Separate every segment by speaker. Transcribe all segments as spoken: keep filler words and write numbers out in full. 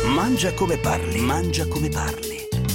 Speaker 1: Mangia come parli, mangia come parli.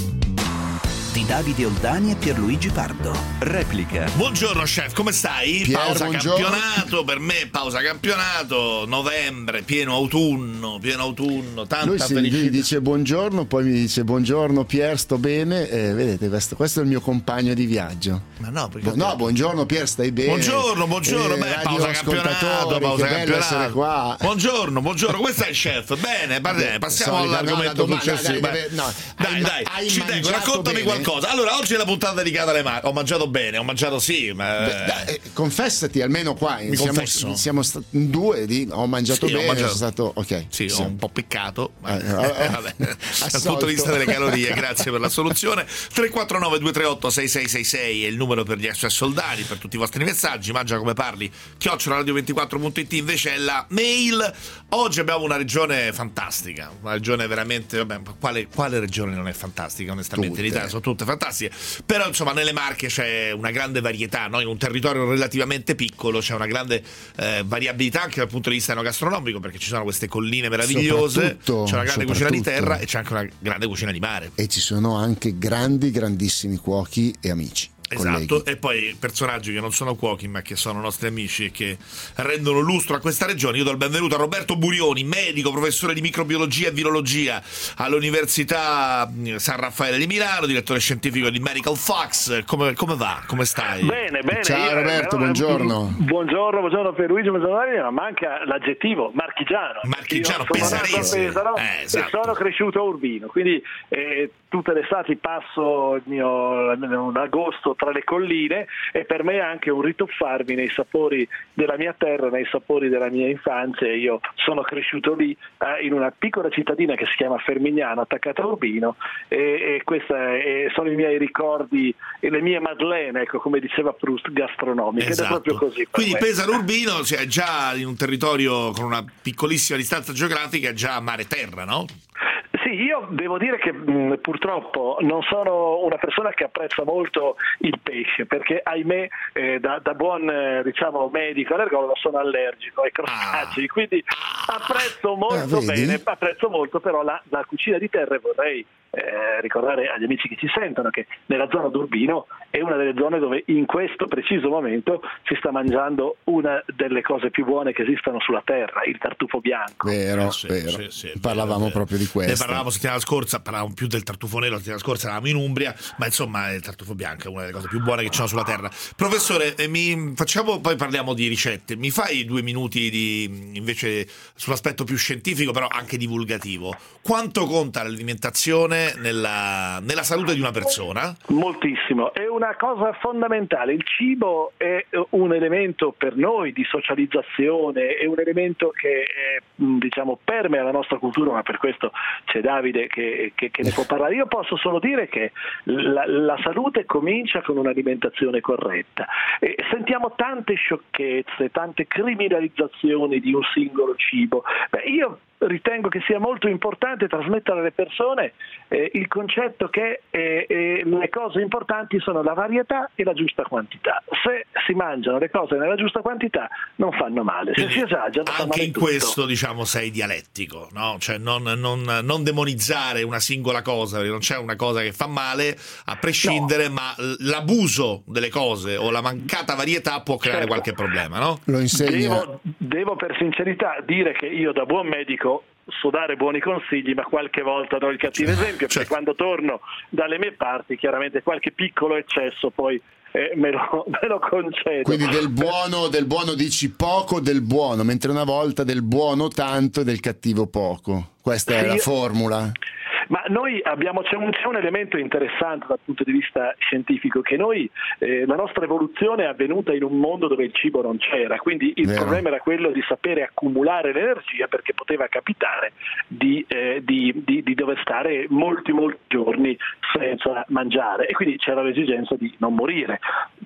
Speaker 1: Di Davide Oldani e Pierluigi Pardo. Replica.
Speaker 2: Buongiorno chef, come stai?
Speaker 3: Pier,
Speaker 2: pausa
Speaker 3: buongiorno.
Speaker 2: campionato, per me pausa campionato, novembre, pieno autunno, pieno autunno, tanta
Speaker 3: lui, si,
Speaker 2: felicità.
Speaker 3: lui dice buongiorno, poi mi dice buongiorno Pier, sto bene. Eh, vedete, questo, questo è il mio compagno di viaggio.
Speaker 2: Ma no, perché
Speaker 3: Bu- no, buongiorno Pier, stai bene?
Speaker 2: Buongiorno, buongiorno,
Speaker 3: Eh,
Speaker 2: beh, pausa campionato, pausa
Speaker 3: che bello essere
Speaker 2: campionato.
Speaker 3: qua.
Speaker 2: Buongiorno, buongiorno, come stai chef? Bene, bene, passiamo
Speaker 3: Solita,
Speaker 2: all'argomento
Speaker 3: no, la domanda,
Speaker 2: successivo.
Speaker 3: dai, deve- no,
Speaker 2: dai,
Speaker 3: hai-
Speaker 2: dai,
Speaker 3: hai
Speaker 2: ci tengo,
Speaker 3: mangiato
Speaker 2: raccontami
Speaker 3: bene?
Speaker 2: qualcosa. Allora, oggi è la puntata dedicata alle mani. Ho mangiato bene, ho mangiato sì, ma
Speaker 3: Beh, dai, eh, confessati almeno qua.
Speaker 2: Mi
Speaker 3: siamo,
Speaker 2: confesso.
Speaker 3: siamo stati in due di ho mangiato
Speaker 2: Sì, ho
Speaker 3: bene,
Speaker 2: mangiato-
Speaker 3: sono stato ok.
Speaker 2: Sì,
Speaker 3: sì.
Speaker 2: ho un po' peccato, ma
Speaker 3: Eh, eh,
Speaker 2: vabbè,
Speaker 3: eh,
Speaker 2: dal
Speaker 3: assolto.
Speaker 2: punto di vista delle calorie, grazie per la soluzione. tre quattro nove due tre otto sei sei sei sei è il numero per gli accessi soldati, per tutti i vostri messaggi. Mangia come parli, chiocciola radio ventiquattro punto it invece è la mail. Oggi abbiamo una regione fantastica, una regione veramente, vabbè, quale, quale regione non è fantastica onestamente?
Speaker 3: Tutte.
Speaker 2: In Italia sono tutte fantastiche, però insomma nelle Marche c'è una grande varietà, no? In un territorio relativamente piccolo c'è una grande eh, variabilità anche dal punto di vista enogastronomico, perché ci sono queste colline meravigliose,
Speaker 3: Soprattutto-
Speaker 2: c'è una grande cucina di
Speaker 3: soprattutto.
Speaker 2: terra e c'è anche una grande cucina di mare.
Speaker 3: E ci sono anche grandi, grandissimi cuochi e amici.
Speaker 2: Esatto,
Speaker 3: colleghi.
Speaker 2: e poi personaggi che non sono cuochi ma che sono nostri amici e che rendono lustro a questa regione. Io do il benvenuto a Roberto Burioni, medico, professore di microbiologia e virologia all'Università San Raffaele di Milano, direttore scientifico di Medical Fox. Come, come va? Come stai?
Speaker 4: Bene, bene.
Speaker 3: Ciao,
Speaker 4: io-
Speaker 3: Roberto,
Speaker 4: eh,
Speaker 3: buongiorno.
Speaker 4: Buongiorno, buongiorno per Luigi, buongiorno Davide, ma manca l'aggettivo marchigiano.
Speaker 2: Marchigiano,
Speaker 4: Io sono nato a
Speaker 2: pesarese.
Speaker 4: Pesaro
Speaker 2: Eh, esatto.
Speaker 4: e sono cresciuto a Urbino, quindi eh, tutte le estati passo il mio un agosto tra le colline e per me è anche un rituffarmi nei sapori della mia terra, nei sapori della mia infanzia. Io sono cresciuto lì eh, in una piccola cittadina che si chiama Fermignano, attaccata a Urbino, e, e questi sono i miei ricordi e le mie madeleine, ecco, come diceva Proust, gastronomiche. Ed è
Speaker 2: Esatto.
Speaker 4: proprio così. per
Speaker 2: Quindi
Speaker 4: me.
Speaker 2: Pesaro Urbino, cioè già in un territorio con una piccolissima distanza geografica, già mare-terra, no?
Speaker 4: Sì, io devo dire che mh, purtroppo non sono una persona che apprezza molto il pesce, perché ahimè eh, da, da buon eh, diciamo medico allergologo sono allergico ai crostacei,
Speaker 2: Ah.
Speaker 4: quindi apprezzo molto
Speaker 3: Ah, vedi?
Speaker 4: bene, apprezzo molto però la, la cucina di terra. E vorrei eh, ricordare agli amici che ci sentono che nella zona d'Urbino è una delle zone dove in questo preciso momento si sta mangiando una delle cose più buone che esistono sulla terra, il tartufo bianco.
Speaker 3: Vero,
Speaker 2: Eh, sì,
Speaker 3: vero.
Speaker 2: sì, sì,
Speaker 3: Parlavamo
Speaker 2: vero,
Speaker 3: proprio di
Speaker 2: Ne
Speaker 3: questo.
Speaker 2: parlavamo settimana scorsa, parlavamo più del tartufo nero la settimana scorsa, eravamo in Umbria, ma insomma il tartufo bianco è una delle cose più buone che ci sono sulla terra. Professore, eh, mi facciamo, poi parliamo di ricette. Mi fai due minuti di invece sull'aspetto più scientifico, però anche divulgativo. Quanto conta l'alimentazione nella, nella salute di una persona?
Speaker 4: Moltissimo, è una cosa fondamentale. Il cibo è un elemento per noi di socializzazione, è un elemento che è, diciamo permea la nostra cultura, ma per questo c'è Davide che, che, che ne può parlare. Io posso solo dire che la, la salute comincia con un'alimentazione corretta. E sentiamo tante sciocchezze, tante criminalizzazioni di un singolo cibo. Beh, io ritengo che sia molto importante trasmettere alle persone eh, il concetto che eh, eh, le cose importanti sono la varietà e la giusta quantità. Se si mangiano le cose nella giusta quantità non fanno male, se
Speaker 2: Quindi
Speaker 4: si esagerano fa
Speaker 2: anche
Speaker 4: male
Speaker 2: in
Speaker 4: tutto.
Speaker 2: questo, diciamo, sei dialettico, no? Cioè non, non, non demonizzare una singola cosa, perché non c'è una cosa che fa male a prescindere, no. Ma l'abuso delle cose o la mancata varietà può creare
Speaker 4: Certo.
Speaker 2: qualche problema, no?
Speaker 3: Lo insegna.
Speaker 4: Devo, devo per sincerità dire che io da buon medico so dare buoni consigli, ma qualche volta do il cattivo esempio, perché
Speaker 2: Certo.
Speaker 4: quando torno dalle mie parti chiaramente qualche piccolo eccesso poi eh, me, lo, me lo concedo.
Speaker 3: Quindi del buono, del buono dici poco del buono, mentre una volta del buono tanto e del cattivo poco. Questa è
Speaker 4: Sì,
Speaker 3: la
Speaker 4: io-
Speaker 3: formula.
Speaker 4: Ma noi abbiamo, c'è un, c'è un elemento interessante dal punto di vista scientifico, che noi, eh, la nostra evoluzione è avvenuta in un mondo dove il cibo non c'era, quindi il
Speaker 3: Vero.
Speaker 4: problema era quello di sapere accumulare l'energia, perché poteva capitare di, eh, di, di, di dover stare molti molti giorni senza mangiare, e quindi c'era l'esigenza di non morire.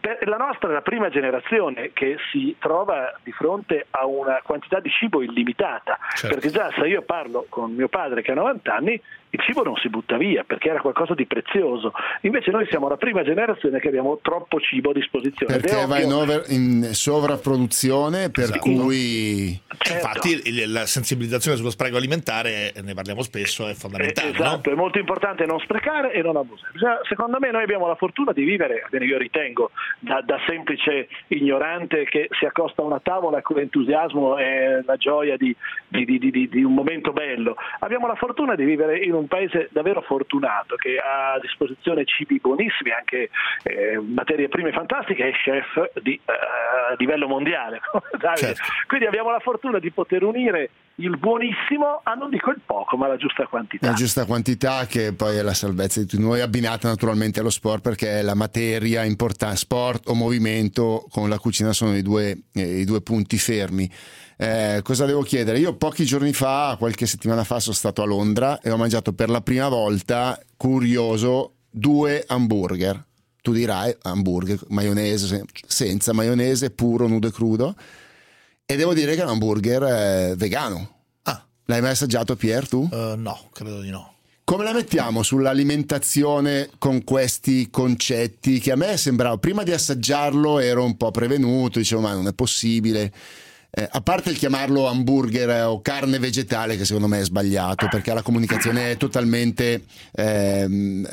Speaker 4: La nostra è la prima generazione che si trova di fronte a una quantità di cibo illimitata, certo. Perché già se io parlo con mio padre che ha novanta anni, il cibo non si butta via perché era qualcosa di prezioso, invece noi siamo la prima generazione che abbiamo troppo cibo a disposizione.
Speaker 3: Perché va in, over, in sovrapproduzione, per esatto. cui...
Speaker 2: Certo. Infatti la sensibilizzazione sullo spreco alimentare, ne parliamo spesso, è fondamentale.
Speaker 4: Eh, esatto,
Speaker 2: no?
Speaker 4: È molto importante non sprecare e non abusare. Secondo me noi abbiamo la fortuna di vivere, io ritengo, da, da semplice ignorante che si accosta a una tavola con entusiasmo e la gioia di, di, di, di, di un momento bello. Abbiamo la fortuna di vivere in un paese davvero fortunato che ha a disposizione cibi buonissimi, anche eh, materie prime fantastiche e chef di uh, livello mondiale. Certo. Quindi abbiamo la fortuna di poter unire il buonissimo a non dico il poco, ma la giusta quantità.
Speaker 3: La giusta quantità, che poi è la salvezza di tutti noi, abbinata naturalmente allo sport, perché la materia importante, sport o movimento, con la cucina sono i due, eh, i due punti fermi. Eh, cosa devo chiedere? Io pochi giorni fa, qualche settimana fa, sono stato a Londra e ho mangiato per la prima volta, curioso, due hamburger. Tu dirai hamburger, maionese, senza maionese, puro, nudo e crudo. E devo dire che è un hamburger eh, vegano.
Speaker 2: Ah.
Speaker 3: L'hai mai assaggiato, Pier, tu?
Speaker 2: Uh, no, credo di no.
Speaker 3: Come la mettiamo sull'alimentazione con questi concetti che a me sembrava, prima di assaggiarlo ero un po' prevenuto, dicevo ma non è possibile. Eh, a parte il chiamarlo hamburger o carne vegetale, che secondo me è sbagliato perché la comunicazione è totalmente eh,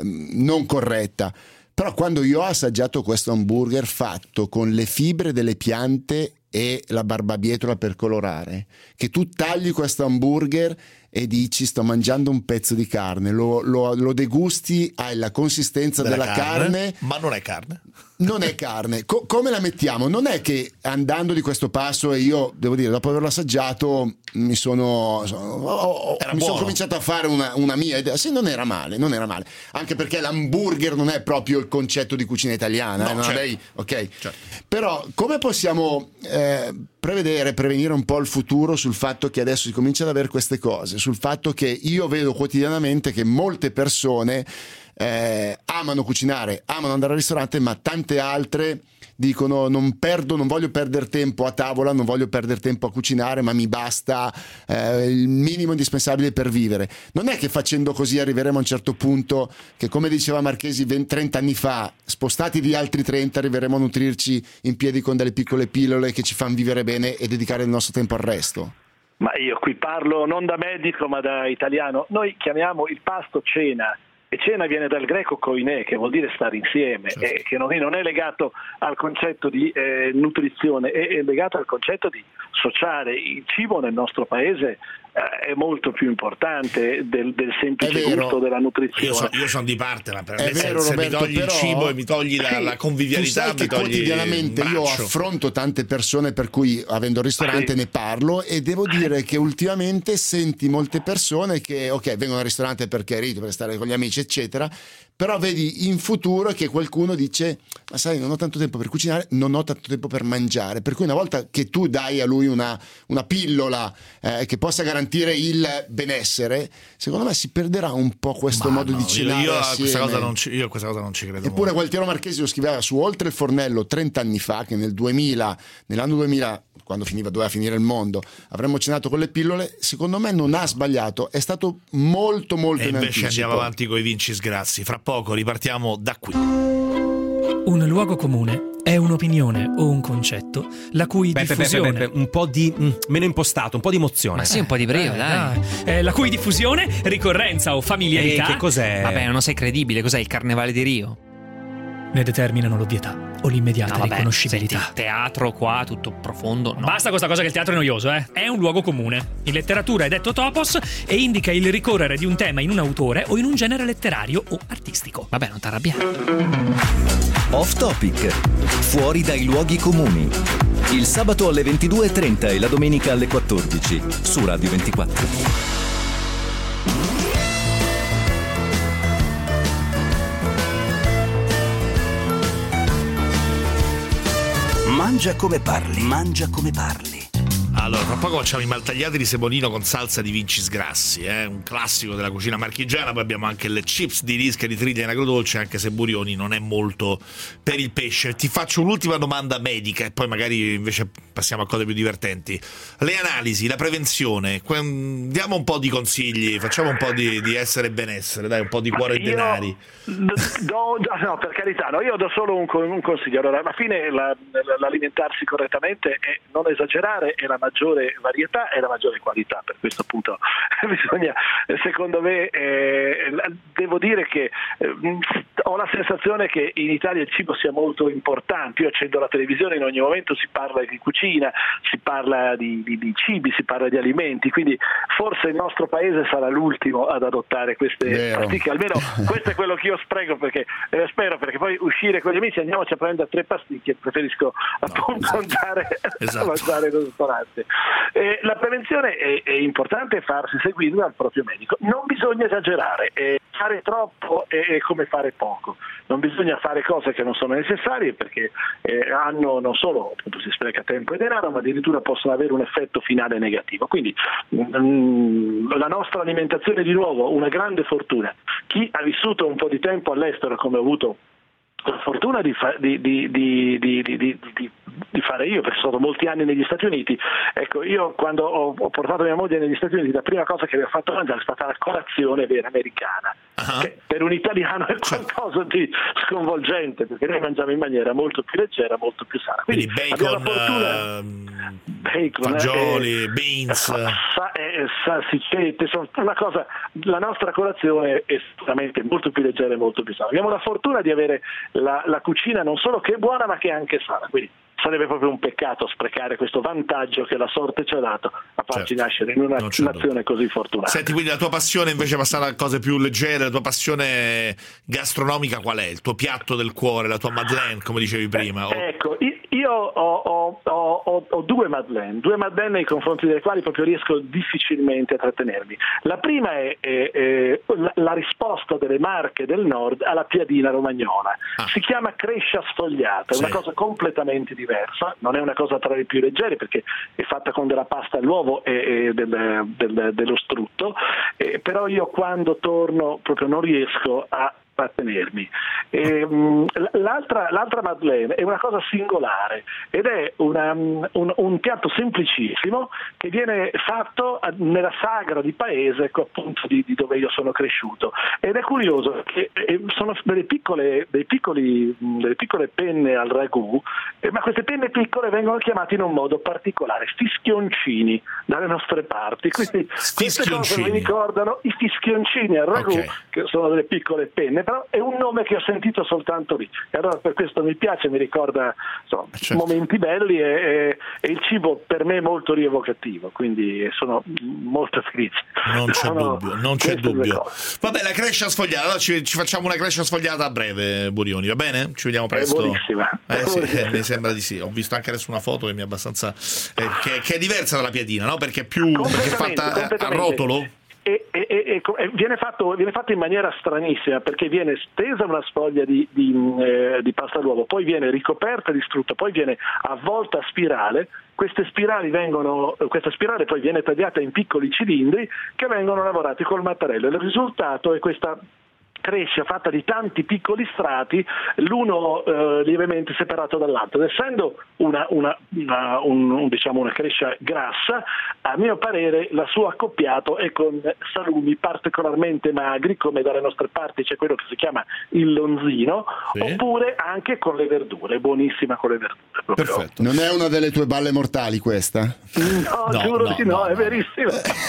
Speaker 3: non corretta, però quando io ho assaggiato questo hamburger fatto con le fibre delle piante e la barbabietola per colorare, che tu tagli questo hamburger e dici sto mangiando un pezzo di carne, lo, lo, lo degusti, hai la consistenza della, della carne, carne,
Speaker 2: ma non è carne.
Speaker 3: Non è carne. Co- come la mettiamo? Non è che andando di questo passo, e io devo dire, dopo averlo assaggiato mi sono, sono oh, mi sono cominciato a fare una, una mia idea. Sì, non era male, non era male. Anche perché l'hamburger non è proprio il concetto di cucina italiana, no, eh, non certo. Lei, ok. Certo. Però come possiamo eh, prevedere, prevenire un po' il futuro sul fatto che adesso si comincia ad avere queste cose, sul fatto che io vedo quotidianamente che molte persone Eh, amano cucinare, amano andare al ristorante, ma tante altre dicono non perdo, non voglio perdere tempo a tavola, non voglio perdere tempo a cucinare, ma mi basta eh, il minimo indispensabile per vivere. Non è che facendo così arriveremo a un certo punto che, come diceva Marchesi venti trenta anni fa, spostati di altri trenta, arriveremo a nutrirci in piedi con delle piccole pillole che ci fanno vivere bene e dedicare il nostro tempo al resto?
Speaker 4: Ma io qui parlo non da medico ma da italiano. Noi chiamiamo il pasto cena. E cena viene dal greco koiné, che vuol dire stare insieme, certo. E che non è, non è legato al concetto di eh, nutrizione, è, è legato al concetto di sociale. Il cibo nel nostro paese eh, è molto più importante del, del semplice gusto della nutrizione.
Speaker 2: Io, so, io sono di parte, ma per
Speaker 3: è
Speaker 2: me
Speaker 3: vero,
Speaker 2: se,
Speaker 3: Roberto,
Speaker 2: se mi togli
Speaker 3: però,
Speaker 2: il cibo e mi togli la, la convivialità,
Speaker 3: tu sai
Speaker 2: mi
Speaker 3: che
Speaker 2: togli
Speaker 3: quotidianamente io affronto tante persone, per cui avendo il ristorante sì. ne parlo, e devo dire che ultimamente senti molte persone che ok, vengono al ristorante perché rito, per stare con gli amici eccetera, però vedi in futuro che qualcuno dice ma sai, non ho tanto tempo per cucinare, non ho tanto tempo per mangiare, per cui una volta che tu dai a lui una, una pillola eh, che possa garantire il benessere, secondo me si perderà un po' questo ma modo no, di cenare
Speaker 2: io, io,
Speaker 3: assieme.
Speaker 2: Questa cosa non ci, io a questa cosa non ci credo.
Speaker 3: Eppure molto. Gualtiero Marchesi lo scriveva su Oltre il Fornello trenta anni fa, che nel duemila, nell'anno duemila, quando finiva, doveva finire il mondo, avremmo cenato con le pillole. Secondo me non ha sbagliato, è stato molto molto
Speaker 2: e
Speaker 3: in
Speaker 2: invece
Speaker 3: anticipo.
Speaker 2: Andiamo avanti con i Vinci Sgrazi, fra poco ripartiamo da qui.
Speaker 5: Un luogo comune è un'opinione o un concetto la cui
Speaker 6: beh,
Speaker 5: diffusione
Speaker 6: beh, beh, beh, un po' di mm, meno impostato, un po' di emozione.
Speaker 7: Ma sì, un po' di brio,
Speaker 5: eh,
Speaker 7: dai.
Speaker 5: dai. Eh, la cui diffusione, ricorrenza o familiarità.
Speaker 6: E che cos'è?
Speaker 7: Vabbè, non sei credibile, cos'è il Carnevale di Rio?
Speaker 5: Ne determinano l'ovvietà o l'immediata
Speaker 7: no, vabbè,
Speaker 5: riconoscibilità.
Speaker 7: Senti, teatro qua, tutto profondo. No.
Speaker 5: Basta questa cosa che il teatro è noioso, eh? È un luogo comune. In letteratura è detto topos e indica il ricorrere di un tema in un autore o in un genere letterario o artistico.
Speaker 7: Vabbè, non t'arrabbiare.
Speaker 1: Off Topic. Fuori dai luoghi comuni. Il sabato alle ventidue e trenta e la domenica alle quattordici su Radio ventiquattro. Mangia come parli, mangia come parli.
Speaker 2: Al Allora, tra poco facciamo i maltagliati di semolino con salsa di Vinci Sgrassi, eh? Un classico della cucina marchigiana. Poi abbiamo anche le chips di risca di triglia in agrodolce, anche se Burioni non è molto per il pesce. Ti faccio un'ultima domanda medica e poi magari invece passiamo a cose più divertenti. Le analisi, la prevenzione, diamo un po' di consigli, facciamo un po' di, di essere e benessere, dai, un po' di cuore e denari.
Speaker 4: Do, no, per carità, no, io do solo un, un consiglio. Allora, alla fine la, l'alimentarsi correttamente e non esagerare è la maggiore varietà e la maggiore qualità. Per questo appunto bisogna, secondo me, eh, devo dire che eh, ho la sensazione che in Italia il cibo sia molto importante. Io accendo la televisione, in ogni momento si parla di cucina, si parla di, di, di cibi, si parla di alimenti, quindi forse il nostro paese sarà l'ultimo ad adottare queste Vero. pratiche, almeno questo è quello che io sprego, perché eh, spero, perché poi uscire con gli amici, andiamoci a prendere tre pasticche, preferisco appunto no, esatto. andare esatto. a mangiare in un ristorante. Eh, la prevenzione è, è importante, farsi seguire dal proprio medico, non bisogna esagerare, eh, fare troppo è, è come fare poco, non bisogna fare cose che non sono necessarie, perché eh, hanno non solo, appunto, si spreca tempo e denaro, ma addirittura possono avere un effetto finale negativo. Quindi mh, la nostra alimentazione, di nuovo, una grande fortuna. Chi ha vissuto un po' di tempo all'estero, come ho avuto la fortuna di, fa- di, di, di, di, di, di, di, di fare io, perché sono stato molti anni negli Stati Uniti, ecco, io quando ho, ho portato mia moglie negli Stati Uniti, la prima cosa che mi ha fatto mangiare è stata la colazione vera americana, uh-huh. che per un italiano è qualcosa di sconvolgente, perché noi mangiamo in maniera molto più leggera, molto più sana. Quindi,
Speaker 2: Quindi bacon, fortuna, uh, bacon fagioli, eh, beans,
Speaker 4: sa, eh, salsicette, insomma, una cosa, la nostra colazione è sicuramente molto più leggera e molto più sana. Abbiamo la fortuna di avere La, la cucina non solo che è buona, ma che è anche sana, quindi sarebbe proprio un peccato sprecare questo vantaggio che la sorte ci ha dato a farci certo. nascere in una nazione così fortunata.
Speaker 2: Senti, quindi la tua passione, invece, passare a cose più leggere, la tua passione gastronomica qual è? Il tuo piatto del cuore, la tua madeleine, come dicevi prima?
Speaker 4: Eh, ecco, io ho, ho, ho, ho due madeleine, due madeleine nei confronti delle quali proprio riesco difficilmente a trattenermi. La prima è, è, è la, la risposta delle Marche del Nord alla piadina romagnola. Ah. Si chiama crescia sfogliata, è sì. una cosa completamente diversa, non è una cosa tra le più leggere, perché è fatta con della pasta all'uovo e, e del, del, dello strutto, eh, però io quando torno proprio non riesco a trattenermi. E, um, l'altra, l'altra madeleine è una cosa singolare ed è una, un, un piatto semplicissimo che viene fatto nella sagra di paese, ecco, appunto di, di dove io sono cresciuto, ed è curioso che sono delle piccole, dei piccoli, delle piccole penne al ragù, eh, ma queste penne piccole vengono chiamate in un modo particolare, fischioncini dalle nostre parti, quindi queste cose mi ricordano i fischioncini al ragù, okay. che sono delle piccole penne, però è un nome che ho sentito soltanto lì, e allora per questo mi piace, mi ricorda, insomma, certo. momenti belli, e, e, e il cibo per me è molto rievocativo, quindi sono molto felice.
Speaker 2: Non c'è sono dubbio, non c'è dubbio. Vabbè, la crescia sfogliata, allora ci, ci facciamo una crescia sfogliata a breve, Burioni, va bene? Ci vediamo presto.
Speaker 4: È buonissima.
Speaker 2: Eh,
Speaker 4: è
Speaker 2: sì,
Speaker 4: buonissima.
Speaker 2: Eh, mi sembra di sì. Ho visto anche adesso una foto che mi è abbastanza eh, che, che è diversa dalla piadina, no? Perché è più perché è fatta a rotolo.
Speaker 4: E, e, e, e viene fatto viene fatto in maniera stranissima, perché viene stesa una sfoglia di, di, eh, di pasta all'uovo, poi viene ricoperta di strutto, poi viene avvolta a spirale. Queste spirali vengono, questa spirale poi viene tagliata in piccoli cilindri che vengono lavorati col mattarello. Il risultato è questa crescia fatta di tanti piccoli strati, l'uno eh, lievemente separato dall'altro. Ed essendo una, una, una, un, un, diciamo una crescia grassa, a mio parere la sua accoppiato è con salumi particolarmente magri, come dalle nostre parti c'è quello che si chiama il lonzino, sì. oppure anche con le verdure, buonissima con le verdure. Proprio.
Speaker 3: Perfetto. Non è una delle tue balle mortali questa?
Speaker 4: No, no giuro no, di no, no, è verissimo.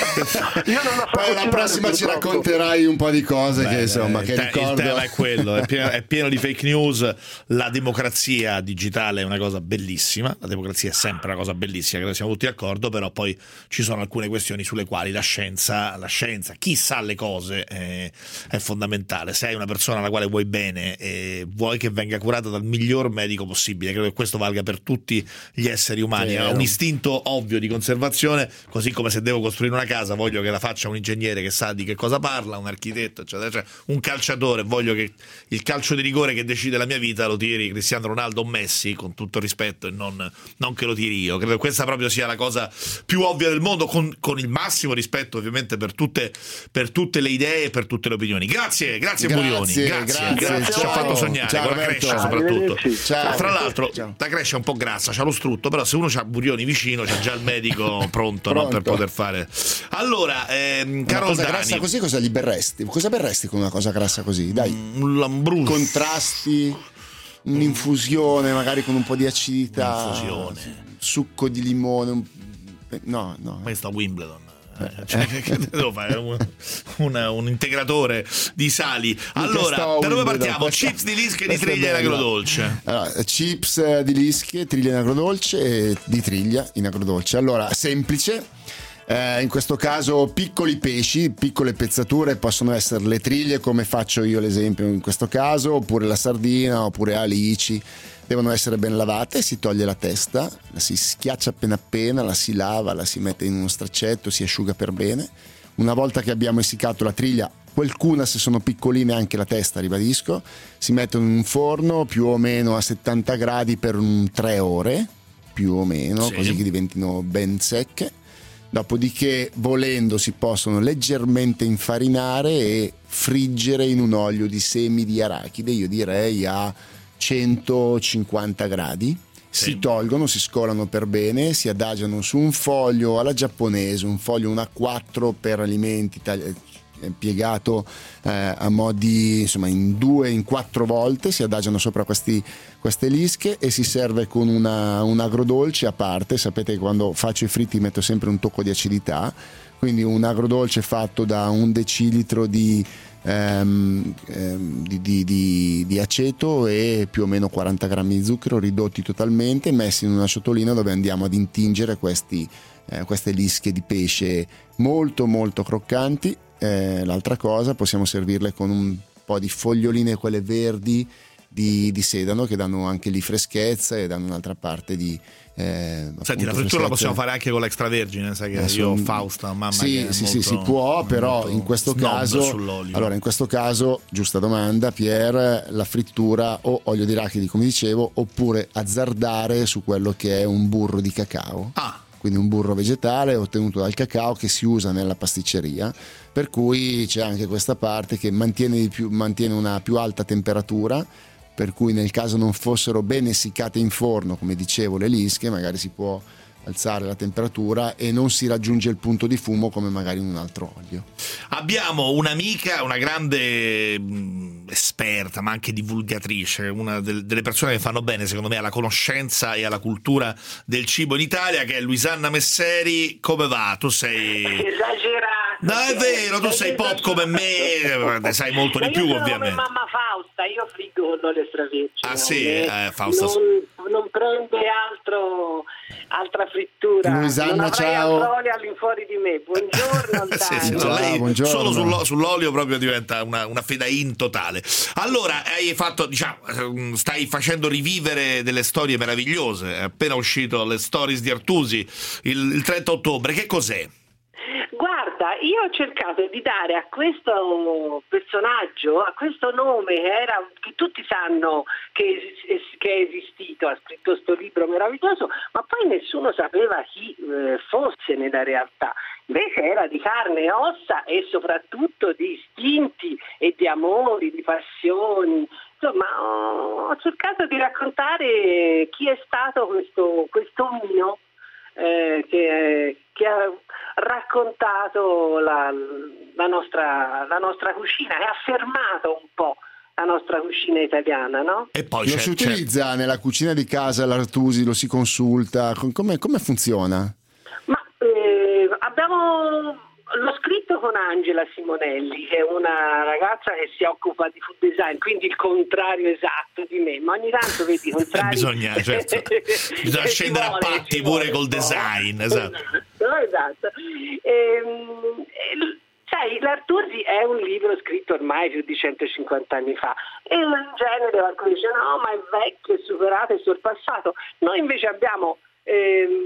Speaker 4: Io non la so.
Speaker 3: Poi la prossima ci racconterai un po' di cose. Beh, che insomma che
Speaker 2: te,
Speaker 3: ricordo.
Speaker 2: Il tema è quello, è pieno, è pieno di fake news. La democrazia digitale è una cosa bellissima, la democrazia è sempre una cosa bellissima, credo siamo tutti d'accordo, però poi ci sono alcune questioni sulle quali la scienza, la scienza, chi sa le cose è, è fondamentale. Se hai una persona alla quale vuoi bene e vuoi che venga curata dal miglior medico possibile, credo che questo valga per tutti gli esseri umani.
Speaker 3: Vero.
Speaker 2: Ha un istinto ovvio di conservazione, così come se devo costruire una casa voglio che la faccia un ingegnere che sa di che cosa parla, un architetto, eccetera, cioè un calciatore, voglio che il calcio di rigore che decide la mia vita lo tiri Cristiano Ronaldo o Messi, con tutto il rispetto, e non, non che lo tiri io. Credo che questa proprio sia la cosa più ovvia del mondo, con, con il massimo rispetto ovviamente per tutte, per tutte le idee e per tutte le opinioni. Grazie, grazie,
Speaker 3: Grazie,
Speaker 2: Burioni, grazie,
Speaker 3: grazie,
Speaker 2: grazie. Ci ha
Speaker 3: ciao.
Speaker 2: fatto sognare
Speaker 3: Ciao,
Speaker 2: con la
Speaker 3: Roberto.
Speaker 2: Crescia soprattutto.
Speaker 3: Ciao.
Speaker 2: Fra l'altro
Speaker 3: Ciao.
Speaker 2: la Crescia è un po' grassa, c'ha lo strutto, però se uno c'ha Burioni vicino c'ha già il medico pronto, no,
Speaker 3: Pronto.
Speaker 2: per poter fare. Allora, ehm,
Speaker 3: Una
Speaker 2: Carol
Speaker 3: cosa
Speaker 2: Dani,
Speaker 3: grassa così cosa li berresti? Cosa berresti con una cosa grassa così? Dai,
Speaker 2: un lambrusco.
Speaker 3: contrasti, un'infusione magari con un po' di acidità,
Speaker 2: Un'infusione.
Speaker 3: succo di limone, un- no, no.
Speaker 2: Questo a Wimbledon. Eh, cioè, che, che devo fare? Un, un, un integratore di sali. Allora,
Speaker 3: Stavo
Speaker 2: da dove
Speaker 3: Wimbledon,
Speaker 2: partiamo?
Speaker 3: questa-
Speaker 2: Chips di lische di
Speaker 3: questa è
Speaker 2: triglia in
Speaker 3: bella.
Speaker 2: agrodolce.
Speaker 3: Allora, chips eh, di lische, triglia in agrodolce e di triglia in agrodolce. Allora, semplice. Eh, in questo caso piccoli pesci, piccole pezzature, possono essere le triglie come faccio io l'esempio in questo caso, oppure la sardina, oppure alici. Devono essere ben lavate, si toglie la testa, la si schiaccia appena appena, la si lava, la si mette in uno straccetto, si asciuga per bene. Una volta che abbiamo essiccato la triglia, qualcuna se sono piccoline anche la testa, ribadisco, si mettono in un forno più o meno a settanta gradi per un tre ore, più o meno,
Speaker 2: Sì.
Speaker 3: così che diventino ben secche. Dopodiché, volendo, si possono leggermente infarinare e friggere in un olio di semi di arachide, io direi a centocinquanta gradi.
Speaker 2: Sì.
Speaker 3: Si tolgono, si scolano per bene, si adagiano su un foglio alla giapponese, un foglio un A quattro per alimenti tagli- piegato eh, a modi, insomma, in due, in quattro volte, si adagiano sopra questi, queste lische e si serve con una, un agrodolce a parte. Sapete che quando faccio i fritti metto sempre un tocco di acidità, quindi un agrodolce fatto da un decilitro di, ehm, ehm, di, di, di, di aceto e più o meno quaranta grammi di zucchero ridotti totalmente, messi in una ciotolina dove andiamo ad intingere questi, eh, queste lische di pesce molto molto croccanti. Eh, l'altra cosa, possiamo servirle con un po' di foglioline, quelle verdi di, di sedano, che danno anche lì freschezza e danno un'altra parte di eh,
Speaker 2: Senti,
Speaker 3: appunto,
Speaker 2: la frittura la
Speaker 3: freschezza.
Speaker 2: possiamo fare anche con l'extravergine, sai che
Speaker 3: Eh,
Speaker 2: io ho
Speaker 3: son-
Speaker 2: Fausta, mamma
Speaker 3: sì,
Speaker 2: che è
Speaker 3: sì,
Speaker 2: molto,
Speaker 3: sì, si può, però
Speaker 2: molto
Speaker 3: in questo
Speaker 2: snob
Speaker 3: caso
Speaker 2: sull'olio.
Speaker 3: allora in questo caso, giusta domanda Pier, la frittura o olio di arachidi come dicevo, oppure azzardare su quello che è un burro di cacao.
Speaker 2: Ah,
Speaker 3: Quindi un burro vegetale ottenuto dal cacao che si usa nella pasticceria, per cui c'è anche questa parte che mantiene, di più, mantiene una più alta temperatura, per cui nel caso non fossero ben essiccate in forno, come dicevo, le lische, magari si può alzare la temperatura e non si raggiunge il punto di fumo come magari in un altro olio.
Speaker 2: abbiamo un'amica, una grande mh, esperta, ma anche divulgatrice, una del- delle persone che fanno bene, secondo me, alla conoscenza e alla cultura del cibo in Italia, che è Luisanna Messeri. Come va? Tu sei...
Speaker 8: Esagerato.
Speaker 2: No, è vero, tu sei pop come me, ne sai molto
Speaker 8: Ma
Speaker 2: di più,
Speaker 8: io sono
Speaker 2: ovviamente.
Speaker 8: come mamma Fausta, io frigo con l'olio extravergine.
Speaker 2: Ah, sì?
Speaker 8: eh.
Speaker 2: Eh, Fausta-
Speaker 8: Non, non prende altro, altra frittura.
Speaker 3: Luisanna,
Speaker 8: non avrai
Speaker 3: ciao.
Speaker 8: altro olio all'infuori di me. Buongiorno,
Speaker 2: Sì, sì, no,
Speaker 3: Ciao,
Speaker 2: lei
Speaker 3: buongiorno.
Speaker 2: solo sullo- sull'olio proprio diventa una, una fedain totale. Allora, hai fatto, diciamo, ehm, stai facendo rivivere delle storie meravigliose. È appena uscito le stories di Artusi il, il trenta ottobre. Che cos'è?
Speaker 8: Guarda, io ho cercato di dare a questo personaggio, a questo nome che, era, che tutti sanno che, es- che è esistito, ha scritto questo libro meraviglioso, ma poi nessuno sapeva chi eh, fosse nella realtà. Invece era di carne e ossa e soprattutto di istinti e di amori, di passioni. Insomma, ho, ho cercato di raccontare chi è stato questo, questo mio eh, che, che ha raccontato la, la, nostra, la nostra cucina e ha affermato un po' la nostra cucina italiana, no?
Speaker 2: E poi
Speaker 3: Lo
Speaker 2: c'è,
Speaker 3: si
Speaker 2: c'è-
Speaker 3: utilizza nella cucina di casa l'Artusi, lo si consulta, com- come, come funziona?
Speaker 8: Ma eh, abbiamo l'ho scritto con Angela Simonelli, che è una ragazza che si occupa di food design, quindi il contrario esatto di me, ma ogni tanto vedi i contrari.
Speaker 2: bisogna, certo. Bisogna
Speaker 8: Ci
Speaker 2: scendere a
Speaker 8: vuole,
Speaker 2: patti
Speaker 8: ci
Speaker 2: pure
Speaker 8: vuole
Speaker 2: col
Speaker 8: un po'.
Speaker 2: design, esatto.
Speaker 8: Esatto, esatto. Ehm, e l- Sai, l'Artusi è un libro scritto ormai più di centocinquanta anni fa e in genere qualcuno dice no, ma è vecchio, è superato, è sorpassato. Noi invece abbiamo ehm,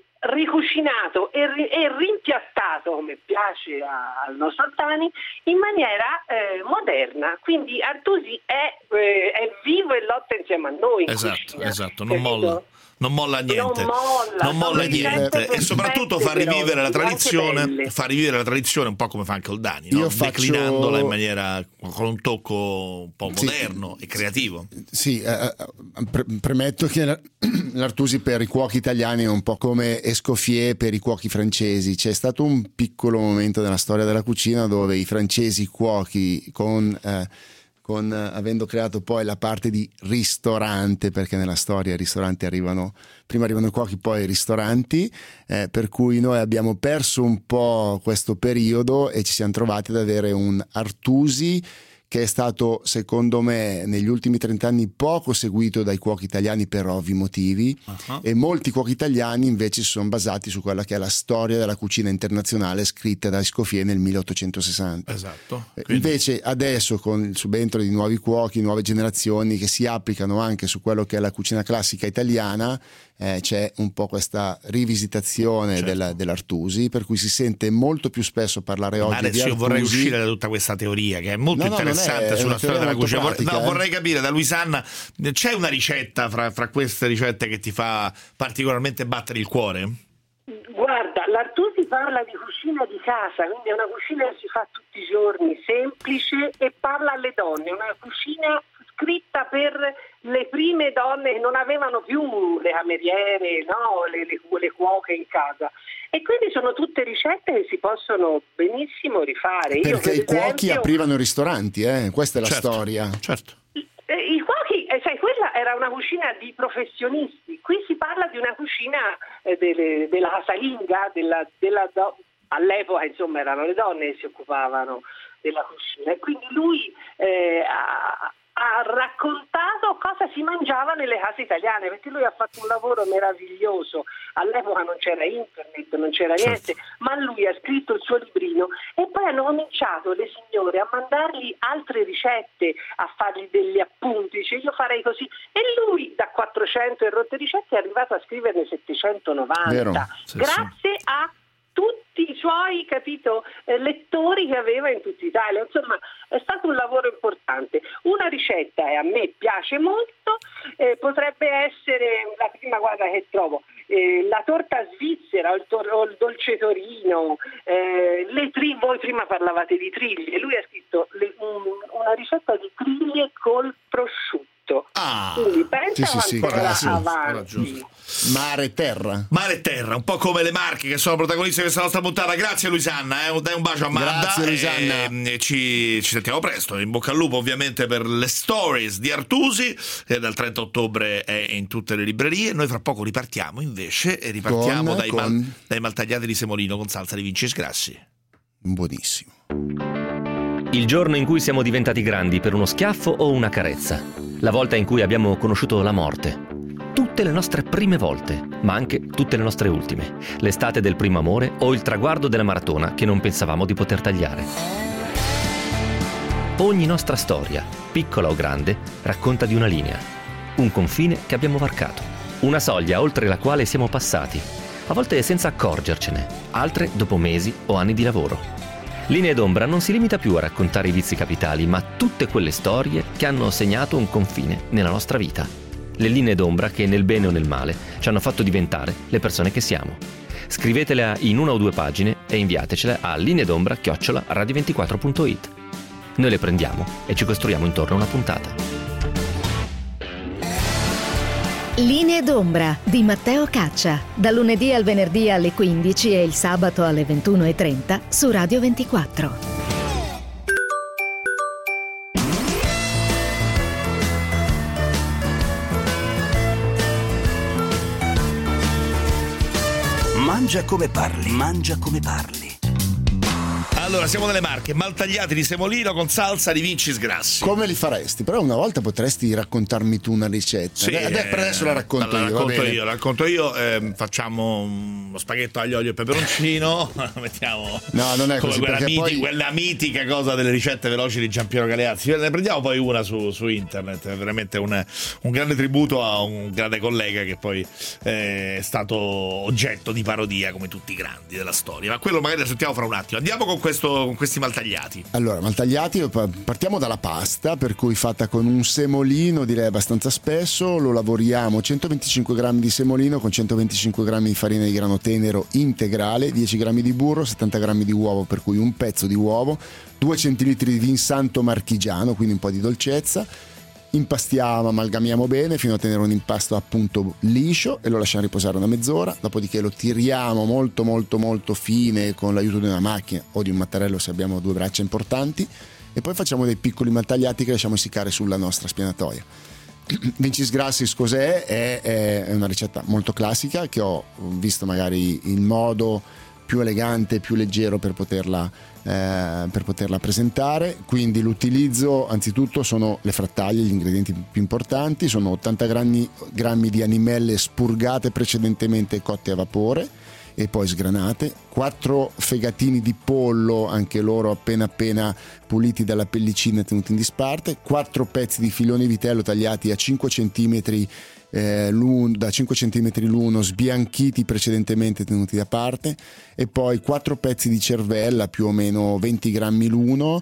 Speaker 8: ricucinato e, ri- e rimpiattato, come piace a- al nostro Ottani, in maniera eh, moderna. Quindi Artusi è, eh, è vivo e lotta insieme a noi.
Speaker 2: Esatto,
Speaker 8: cucina,
Speaker 2: esatto, non
Speaker 8: capito?
Speaker 2: molla. Non molla niente,
Speaker 8: Non molla,
Speaker 2: non molla
Speaker 8: sono
Speaker 2: niente
Speaker 8: ricette
Speaker 2: e soprattutto fa
Speaker 8: perfette,
Speaker 2: rivivere la
Speaker 8: però, anche
Speaker 2: tradizione,
Speaker 8: belle.
Speaker 2: fa rivivere la tradizione un po' come fa anche Oldani, no?
Speaker 3: Io faccio-
Speaker 2: Declinandola in maniera con un tocco un po'
Speaker 3: Sì.
Speaker 2: moderno e creativo.
Speaker 3: Sì, eh, pre- premetto che la- l'Artusi per i cuochi italiani è un po' come Escoffier per i cuochi francesi. C'è stato un piccolo momento nella storia della cucina dove i francesi cuochi con... Eh, con, avendo creato poi la parte di ristorante, perché nella storia i ristoranti arrivano, prima arrivano i cuochi, poi i ristoranti, eh, per cui noi abbiamo perso un po' questo periodo e ci siamo trovati ad avere un Artusi che è stato, secondo me, negli ultimi trent'anni poco seguito dai cuochi italiani per ovvi motivi, uh-huh. e molti cuochi italiani invece si sono basati su quella che è la storia della cucina internazionale scritta da Escoffier nel milleottocentosessanta.
Speaker 2: Esatto.
Speaker 3: Quindi... Invece adesso, con il subentro di nuovi cuochi, nuove generazioni che si applicano anche su quello che è la cucina classica italiana, eh, c'è un po' questa rivisitazione, certo. della, dell'Artusi, per cui si sente molto più spesso parlare oggi
Speaker 2: Ma adesso
Speaker 3: di Artusi.
Speaker 2: Io vorrei uscire da tutta questa teoria che è molto
Speaker 3: no, no,
Speaker 2: interessante
Speaker 3: è,
Speaker 2: sulla
Speaker 3: è
Speaker 2: storia della cucina.
Speaker 3: pratica,
Speaker 2: no,
Speaker 3: eh?
Speaker 2: Vorrei capire da Luisanna, c'è una ricetta fra, fra queste ricette che ti fa particolarmente battere il cuore?
Speaker 8: Guarda, l'Artusi parla di cucina di casa, quindi è una cucina che si fa tutti i giorni, semplice, e parla alle donne, una cucina scritta per le prime donne che non avevano più le cameriere, no, le, le, le cuoche in casa. E quindi sono tutte ricette che si possono benissimo rifare.
Speaker 3: Perché
Speaker 8: Io, per
Speaker 3: i cuochi
Speaker 8: esempio,
Speaker 3: aprivano ristoranti, eh? Questa è la
Speaker 2: certo,
Speaker 3: storia.
Speaker 2: Certo.
Speaker 8: I cuochi, eh, sai, quella era una cucina di professionisti. Qui si parla di una cucina eh, delle, della casalinga, della, della do... all'epoca insomma erano le donne che si occupavano della cucina, e quindi lui eh, ha, ha raccontato cosa si mangiava nelle case italiane, perché lui ha fatto un lavoro meraviglioso. All'epoca non c'era internet, non c'era niente, certo. Ma lui ha scritto il suo librino e poi hanno cominciato le signore a mandargli altre ricette, a fargli degli appunti, dice io farei così, e lui da quattrocento e rotte ricette è arrivato a scriverne settecentonovanta.
Speaker 3: Vero?
Speaker 2: Sì,
Speaker 8: grazie
Speaker 2: sì.
Speaker 8: a tutti i suoi, capito, eh, lettori che aveva in tutta Italia. Insomma, è stato un lavoro importante. Una ricetta, e a me piace molto, eh, potrebbe essere la prima, guarda che trovo, eh, la torta svizzera o il, tor- o il dolce torino, eh, le tri- voi prima parlavate di triglie, lui ha scritto le, un, una ricetta di triglie col prosciutto.
Speaker 2: Ah,
Speaker 8: quindi pensa
Speaker 3: sì, sì,
Speaker 8: quanto
Speaker 3: sì,
Speaker 8: era
Speaker 2: coraggioso,
Speaker 8: avanti.
Speaker 3: Mare e terra.
Speaker 2: Mare e terra, un po' come le Marche che sono protagoniste di questa nostra puntata. Grazie Luisanna, eh? Dai un bacio a Magda.
Speaker 3: Grazie Luisanna.
Speaker 2: E ci, ci sentiamo presto. In bocca al lupo ovviamente per le stories di Artusi, che dal trenta ottobre è in tutte le librerie. Noi fra poco ripartiamo invece e ripartiamo
Speaker 3: con,
Speaker 2: dai,
Speaker 3: con...
Speaker 2: Mal, dai maltagliati di semolino con salsa di Vincis Grassi.
Speaker 3: Buonissimo.
Speaker 9: Il giorno in cui siamo diventati grandi per uno schiaffo o una carezza. La volta in cui abbiamo conosciuto la morte. Tutte le nostre prime volte, ma anche tutte le nostre ultime. L'estate del primo amore o il traguardo della maratona che non pensavamo di poter tagliare. Ogni nostra storia, piccola o grande, racconta di una linea. Un confine che abbiamo varcato. Una soglia oltre la quale siamo passati. A volte senza accorgercene, altre dopo mesi o anni di lavoro. Linee d'ombra non si limita più a raccontare i vizi capitali, ma tutte quelle storie che hanno segnato un confine nella nostra vita. Le linee d'ombra che nel bene o nel male ci hanno fatto diventare le persone che siamo. Scrivetela in una o due pagine e inviatecele a lineedombra chiocciola radio ventiquattro punto it. Noi le prendiamo e ci costruiamo intorno a una puntata.
Speaker 10: Linee d'ombra di Matteo Caccia, da lunedì al venerdì alle quindici e il sabato alle ventuno e trenta su Radio ventiquattro.
Speaker 1: Mangia come parli, mangia come parli.
Speaker 2: Allora, siamo nelle Marche, maltagliati di semolino con salsa di Vincis Grassi.
Speaker 3: Come li faresti? Però una volta potresti raccontarmi tu una ricetta.
Speaker 2: Sì,
Speaker 3: Adesso, per adesso la racconto
Speaker 2: la
Speaker 3: io.
Speaker 2: Racconto
Speaker 3: va bene?
Speaker 2: io, la racconto io. Eh, facciamo uno spaghetto aglio, olio e peperoncino. Mettiamo
Speaker 3: no, non è
Speaker 2: come
Speaker 3: così,
Speaker 2: quella, miti,
Speaker 3: poi...
Speaker 2: quella mitica cosa delle ricette veloci di Giampiero Galeazzi. Ne prendiamo poi una su, su internet. È veramente un, un grande tributo a un grande collega che poi eh, è stato oggetto di parodia come tutti i grandi della storia. Ma quello magari lo sentiamo fra un attimo. Andiamo con, questo, con questi maltagliati.
Speaker 3: Allora, maltagliati, partiamo dalla pasta, per cui fatta con un semolino, direi abbastanza spesso. Lo lavoriamo centoventicinque grammi di semolino con centoventicinque grammi di farina di grano tenero integrale, dieci grammi di burro, settanta grammi di uovo, per cui un pezzo di uovo, due centilitri di vin santo marchigiano, quindi un po' di dolcezza. Impastiamo, amalgamiamo bene fino a tenere un impasto appunto liscio e lo lasciamo riposare una mezz'ora, dopodiché lo tiriamo molto molto molto fine con l'aiuto di una macchina o di un mattarello se abbiamo due braccia importanti, e poi facciamo dei piccoli maltagliati che lasciamo essiccare sulla nostra spianatoia. Vincis Grassi cos'è? È, è una ricetta molto classica che ho visto magari il modo più elegante, più leggero per poterla, eh, per poterla presentare. Quindi l'utilizzo anzitutto sono le frattaglie, gli ingredienti più importanti, sono ottanta grammi, grammi di animelle spurgate precedentemente cotte a vapore e poi sgranate, quattro fegatini di pollo, anche loro appena appena puliti dalla pellicina e tenuti in disparte, quattro pezzi di filone di vitello tagliati a cinque centimetri eh, l'uno, da cinque centimetri l'uno, sbianchiti precedentemente tenuti da parte, e poi quattro pezzi di cervella più o meno venti grammi l'uno,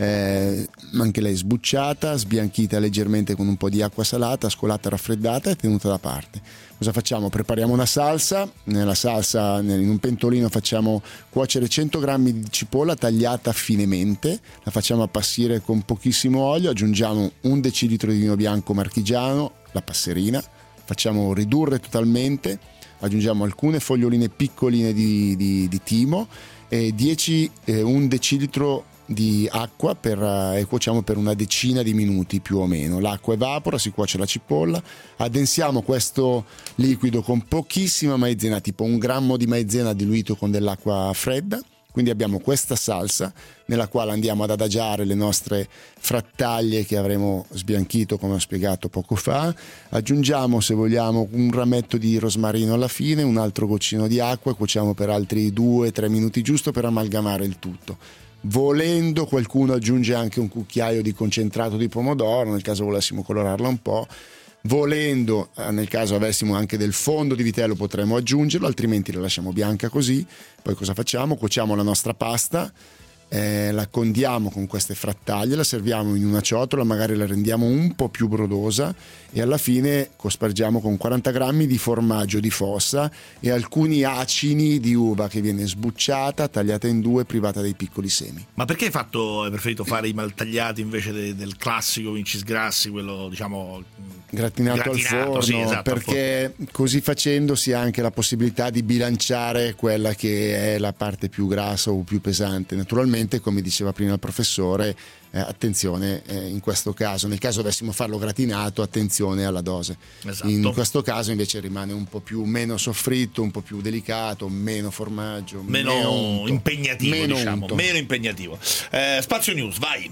Speaker 3: eh, anche lei sbucciata, sbianchita leggermente con un po' di acqua salata, scolata, raffreddata e tenuta da parte. Cosa facciamo? Prepariamo una salsa. Nella salsa, in un pentolino, facciamo cuocere cento grammi di cipolla tagliata finemente, la facciamo appassire con pochissimo olio, aggiungiamo un decilitro di vino bianco marchigiano, la passerina, facciamo ridurre totalmente, aggiungiamo alcune foglioline piccoline di, di, di timo e dieci, eh, un decilitro di acqua per, eh, e cuociamo per una decina di minuti più o meno. L'acqua evapora, si cuoce la cipolla, addensiamo questo liquido con pochissima maizena, tipo un grammo di maizena diluito con dell'acqua fredda. Quindi abbiamo questa salsa nella quale andiamo ad adagiare le nostre frattaglie che avremo sbianchito, come ho spiegato poco fa. Aggiungiamo, se vogliamo, un rametto di rosmarino alla fine, un altro goccino di acqua e cuociamo per altri due tre minuti, giusto per amalgamare il tutto. Volendo qualcuno aggiunge anche un cucchiaio di concentrato di pomodoro nel caso volessimo colorarla un po'. Volendo, nel caso avessimo anche del fondo di vitello, potremmo aggiungerlo, altrimenti la lasciamo bianca così. Poi cosa facciamo? Cuociamo la nostra pasta, eh, la condiamo con queste frattaglie, la serviamo in una ciotola, magari la rendiamo un po' più brodosa e alla fine cospargiamo con quaranta grammi di formaggio di fossa e alcuni acini di uva che viene sbucciata, tagliata in due, privata dei piccoli semi.
Speaker 2: Ma perché hai fatto, hai preferito fare i maltagliati invece de, del classico Vincis Grassi, quello diciamo
Speaker 3: Gratinato,
Speaker 2: gratinato
Speaker 3: al forno,
Speaker 2: sì, esatto,
Speaker 3: perché così facendo si ha anche la possibilità di bilanciare quella che è la parte più grassa o più pesante. Naturalmente, come diceva prima il professore, eh, attenzione eh, in questo caso, nel caso dovessimo farlo gratinato, attenzione alla dose.
Speaker 2: Esatto.
Speaker 3: In questo caso invece rimane un po' più meno soffritto, un po' più delicato, meno formaggio,
Speaker 2: meno,
Speaker 3: meno
Speaker 2: impegnativo,
Speaker 3: meno
Speaker 2: diciamo,
Speaker 3: unto.
Speaker 2: meno impegnativo. Eh, Spazio News, vai.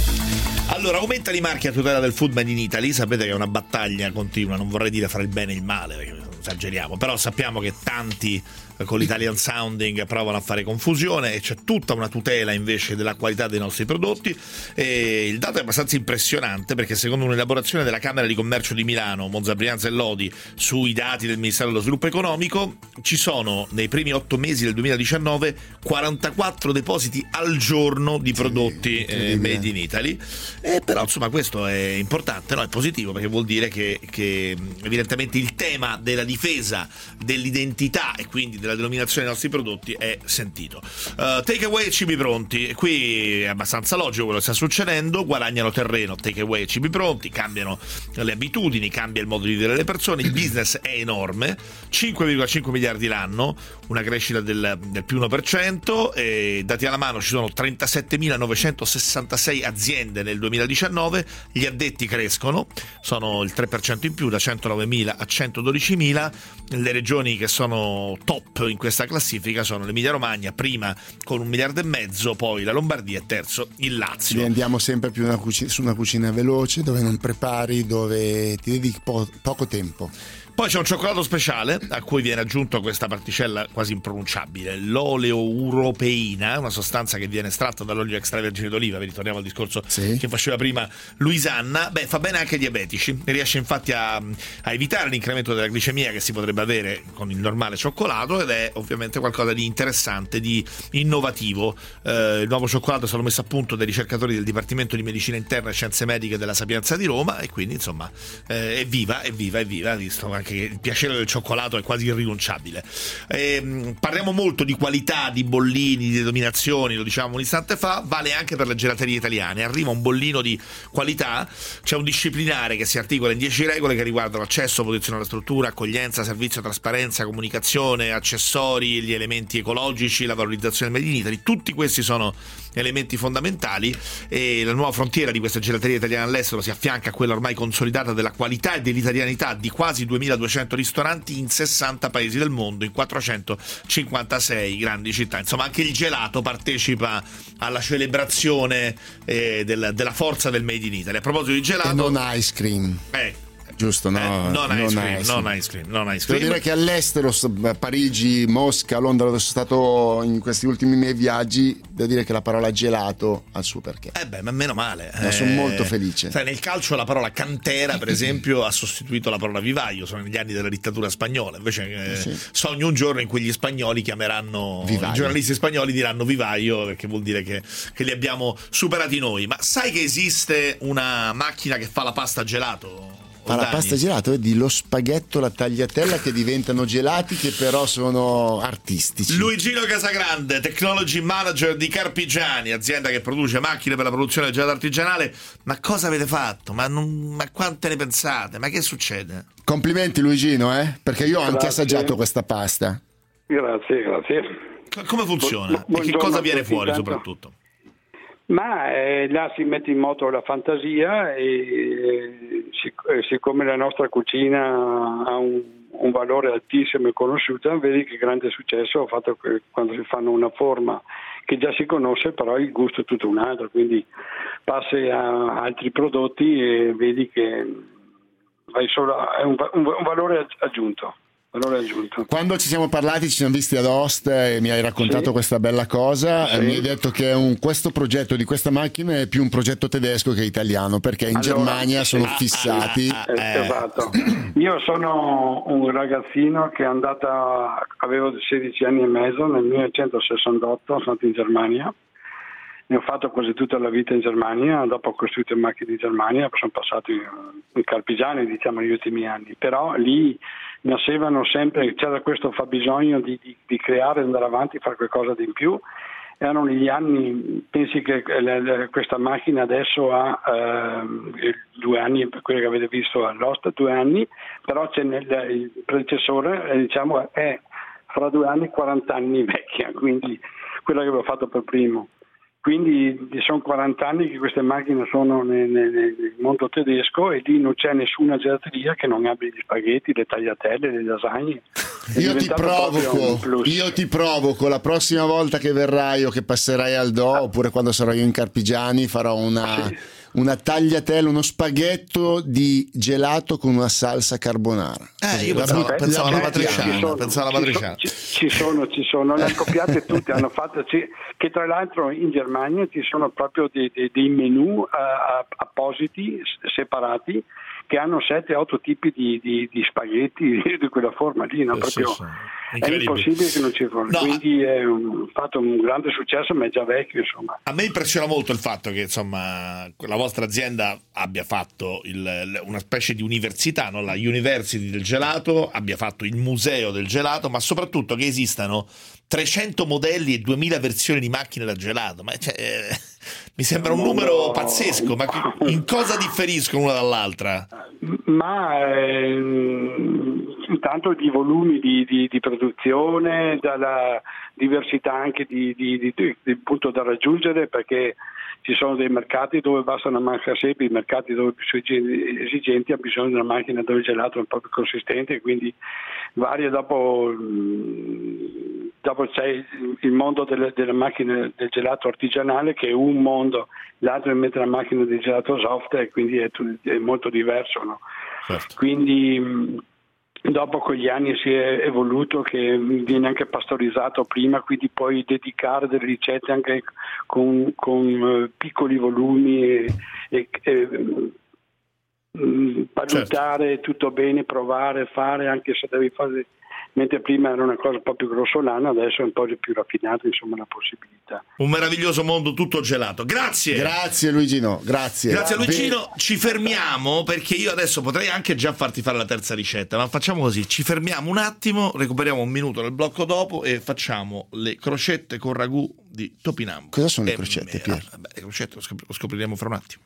Speaker 2: Allora, aumenta i marchi a tutela del food made in Italy. Sapete che è una battaglia continua, non vorrei dire fra il bene e il male, perché esageriamo, però sappiamo che tanti con l'Italian sounding provano a fare confusione e c'è tutta una tutela invece della qualità dei nostri prodotti. E il dato è abbastanza impressionante, perché secondo un'elaborazione della Camera di Commercio di Milano, Monza, Brianza e Lodi, sui dati del Ministero dello Sviluppo Economico, ci sono nei primi otto mesi del duemiladiciannove quarantaquattro depositi al giorno di prodotti eh, made in Italy. E però insomma questo è importante, no? È positivo, perché vuol dire che, che evidentemente il tema della difesa dell'identità e quindi della denominazione dei nostri prodotti è sentito. Uh, take away e cibi pronti, qui è abbastanza logico quello che sta succedendo, guadagnano terreno take away e cibi pronti, cambiano le abitudini, cambia il modo di vivere le persone, il business è enorme, cinque virgola cinque miliardi l'anno, una crescita del, del più uno per cento, e dati alla mano ci sono trentasettemila novecentosessantasei aziende nel duemiladiciannove, gli addetti crescono, sono il tre per cento in più, da centonovemila a centododicimila, le regioni che sono top top in questa classifica sono l'Emilia Romagna, prima con un miliardo e mezzo, poi la Lombardia e terzo il Lazio.
Speaker 3: Quindi andiamo sempre più una cucina, su una cucina veloce, dove non prepari, dove ti dedichi po- poco tempo.
Speaker 2: Poi c'è un cioccolato speciale a cui viene aggiunto questa particella quasi impronunciabile, l'oleuropeina, una sostanza che viene estratta dall'olio extravergine d'oliva. Vi ritorniamo al discorso sì. che faceva prima Luisanna. Beh, fa bene anche ai diabetici, riesce infatti a, a evitare l'incremento della glicemia che si potrebbe avere con il normale cioccolato, ed è ovviamente qualcosa di interessante, di innovativo. Eh, il nuovo cioccolato è stato messo a punto dai ricercatori del Dipartimento di Medicina Interna e Scienze Mediche della Sapienza di Roma, e quindi insomma eh, è viva, è viva, è viva, visto anche che il piacere del cioccolato è quasi irrinunciabile. Eh, parliamo molto di qualità, di bollini, di denominazioni, lo dicevamo un istante fa, vale anche per le gelaterie italiane. Arriva un bollino di qualità, c'è un disciplinare che si articola in dieci regole che riguardano accesso, posizione alla struttura, accoglienza, servizio, trasparenza, comunicazione, accessori, gli elementi ecologici, la valorizzazione del Made in Italy. Tutti questi sono elementi fondamentali, e la nuova frontiera di queste gelaterie italiane all'estero si affianca a quella ormai consolidata della qualità e dell'italianità di quasi duemiladuecento ristoranti in sessanta paesi del mondo, in quattrocentocinquantasei grandi città. Insomma, anche il gelato partecipa alla celebrazione eh, del, della forza del Made in Italy. A proposito di gelato,
Speaker 3: e non ice cream.
Speaker 2: Eh,
Speaker 3: Giusto, no?
Speaker 2: Eh, non,
Speaker 3: non
Speaker 2: ice
Speaker 3: ice
Speaker 2: cream,
Speaker 3: cream.
Speaker 2: non ice cream, non ice cream.
Speaker 3: Devo dire che all'estero, Parigi, Mosca, Londra, dove sono stato in questi ultimi miei viaggi, devo dire che la parola gelato ha il suo perché.
Speaker 2: Eh beh, ma meno male.
Speaker 3: Eh,
Speaker 2: eh,
Speaker 3: sono molto felice.
Speaker 2: Sai, nel calcio la parola cantera, per esempio, ha sostituito la parola vivaio, sono negli anni della dittatura spagnola. Invece eh, sì. sogno un giorno in cui gli spagnoli chiameranno, vivaio. I giornalisti spagnoli diranno vivaio, perché vuol dire che, che li abbiamo superati noi. Ma sai che esiste una macchina che fa la pasta gelato?
Speaker 3: Fa la pasta gelato, vedi lo spaghetto, la tagliatella che diventano gelati, che però sono artistici.
Speaker 2: Luigino Casagrande, technology manager di Carpigiani, azienda che produce macchine per la produzione del gelato artigianale. Ma cosa avete fatto? Ma, non, ma quante ne pensate? Ma che succede?
Speaker 3: Complimenti Luigino, eh? Perché io ho anche assaggiato questa pasta.
Speaker 11: Grazie, grazie.
Speaker 2: Come funziona? Bu- e che cosa viene fuori tanto. Soprattutto?
Speaker 11: Ma eh, là si mette in moto la fantasia, e eh, sic- eh, siccome la nostra cucina ha un, un valore altissimo e conosciuta, vedi che grande successo ha fatto che quando si fanno una forma che già si conosce, però il gusto è tutto un altro, quindi passi a altri prodotti e vedi che vai solo a, è un, un, un valore aggiunto. Valore aggiunto.
Speaker 3: Quando ci siamo parlati, ci siamo visti ad Ostia e mi hai raccontato sì. questa bella cosa, sì. mi hai detto che un, questo progetto di questa macchina è più un progetto tedesco che italiano, perché in allora, Germania sono sì. fissati.
Speaker 11: Ah, ah, eh. Esatto. Io sono un ragazzino che è andata, avevo sedici anni e mezzo, nel millenovecentosessantotto sono andato in Germania. Ne ho fatto quasi tutta la vita in Germania, dopo ho costruito macchine in Germania, sono passato in, in Carpigiani, diciamo, negli ultimi anni, però lì nascevano sempre, c'era questo fabbisogno di, di, di creare, andare avanti, fare qualcosa di in più. Erano negli anni, pensi che le, le, questa macchina adesso ha eh, due anni, per quello che avete visto all'Osta, due anni, però c'è nel, il predecessore, diciamo, è fra due anni quaranta anni vecchia, quindi quella che avevo fatto per primo. Quindi sono quaranta anni che queste macchine sono nel, nel, nel mondo tedesco, e lì non c'è nessuna gelateria che non abbia gli spaghetti, le tagliatelle, le lasagne.
Speaker 3: Io ti provoco, io ti provoco la prossima volta che verrai o che passerai al Do, ah. oppure quando sarò io in Carpigiani, farò una, sì. una tagliatella, uno spaghetto di gelato con una salsa carbonara.
Speaker 2: Eh, io pensavo, la, pensavo alla matriciana, pensavo alla matriciana.
Speaker 11: Ci, ci sono, ci sono, le hanno copiate tutte, hanno fatto, che tra l'altro in Germania ci sono proprio dei, dei, dei menù uh, appositi, separati, che hanno sette otto tipi di, di, di spaghetti di quella forma lì, no? Proprio sì, sì. È impossibile che non ci fosse. No, quindi è un, fatto un grande successo, ma è già vecchio, insomma.
Speaker 2: A me impressiona molto il fatto che, insomma, la vostra azienda abbia fatto il, una specie di università, no? La University del gelato, abbia fatto il museo del gelato, ma soprattutto che esistano trecento modelli e duemila versioni di macchine da gelato. Ma cioè, eh, mi sembra un numero pazzesco, ma in cosa differiscono una dall'altra?
Speaker 11: Ma eh, intanto di volumi di, di, di produzione, dalla diversità anche di, di, di, di, di punto da raggiungere, perché ci sono dei mercati dove basta una macchina semplice, i mercati dove più esigenti hanno bisogno di una macchina dove il gelato è un po' più consistente, quindi varia. Dopo, dopo c'è il mondo delle, delle macchine del gelato artigianale, che è un mondo, l'altro invece la macchina del gelato soft, e quindi è, è molto diverso, no? Certo. Quindi dopo con gli anni si è evoluto che viene anche pastorizzato prima, quindi puoi dedicare delle ricette anche con, con piccoli volumi e, e, e valutare, certo, tutto bene, provare, fare, anche se devi fare, mentre prima era una cosa un po' più grossolana, adesso è un po' più raffinato, insomma, la possibilità.
Speaker 2: Un meraviglioso mondo tutto gelato. Grazie.
Speaker 3: Grazie Luigino, grazie.
Speaker 2: Grazie Luigino, ci fermiamo perché io adesso potrei anche già farti fare la terza ricetta, ma facciamo così, ci fermiamo un attimo, recuperiamo un minuto nel blocco dopo e facciamo le crocette con ragù di topinambuco.
Speaker 3: Cosa sono le crocette, Pier?
Speaker 2: Vabbè, le crocette lo, scop- lo scopriremo fra un attimo.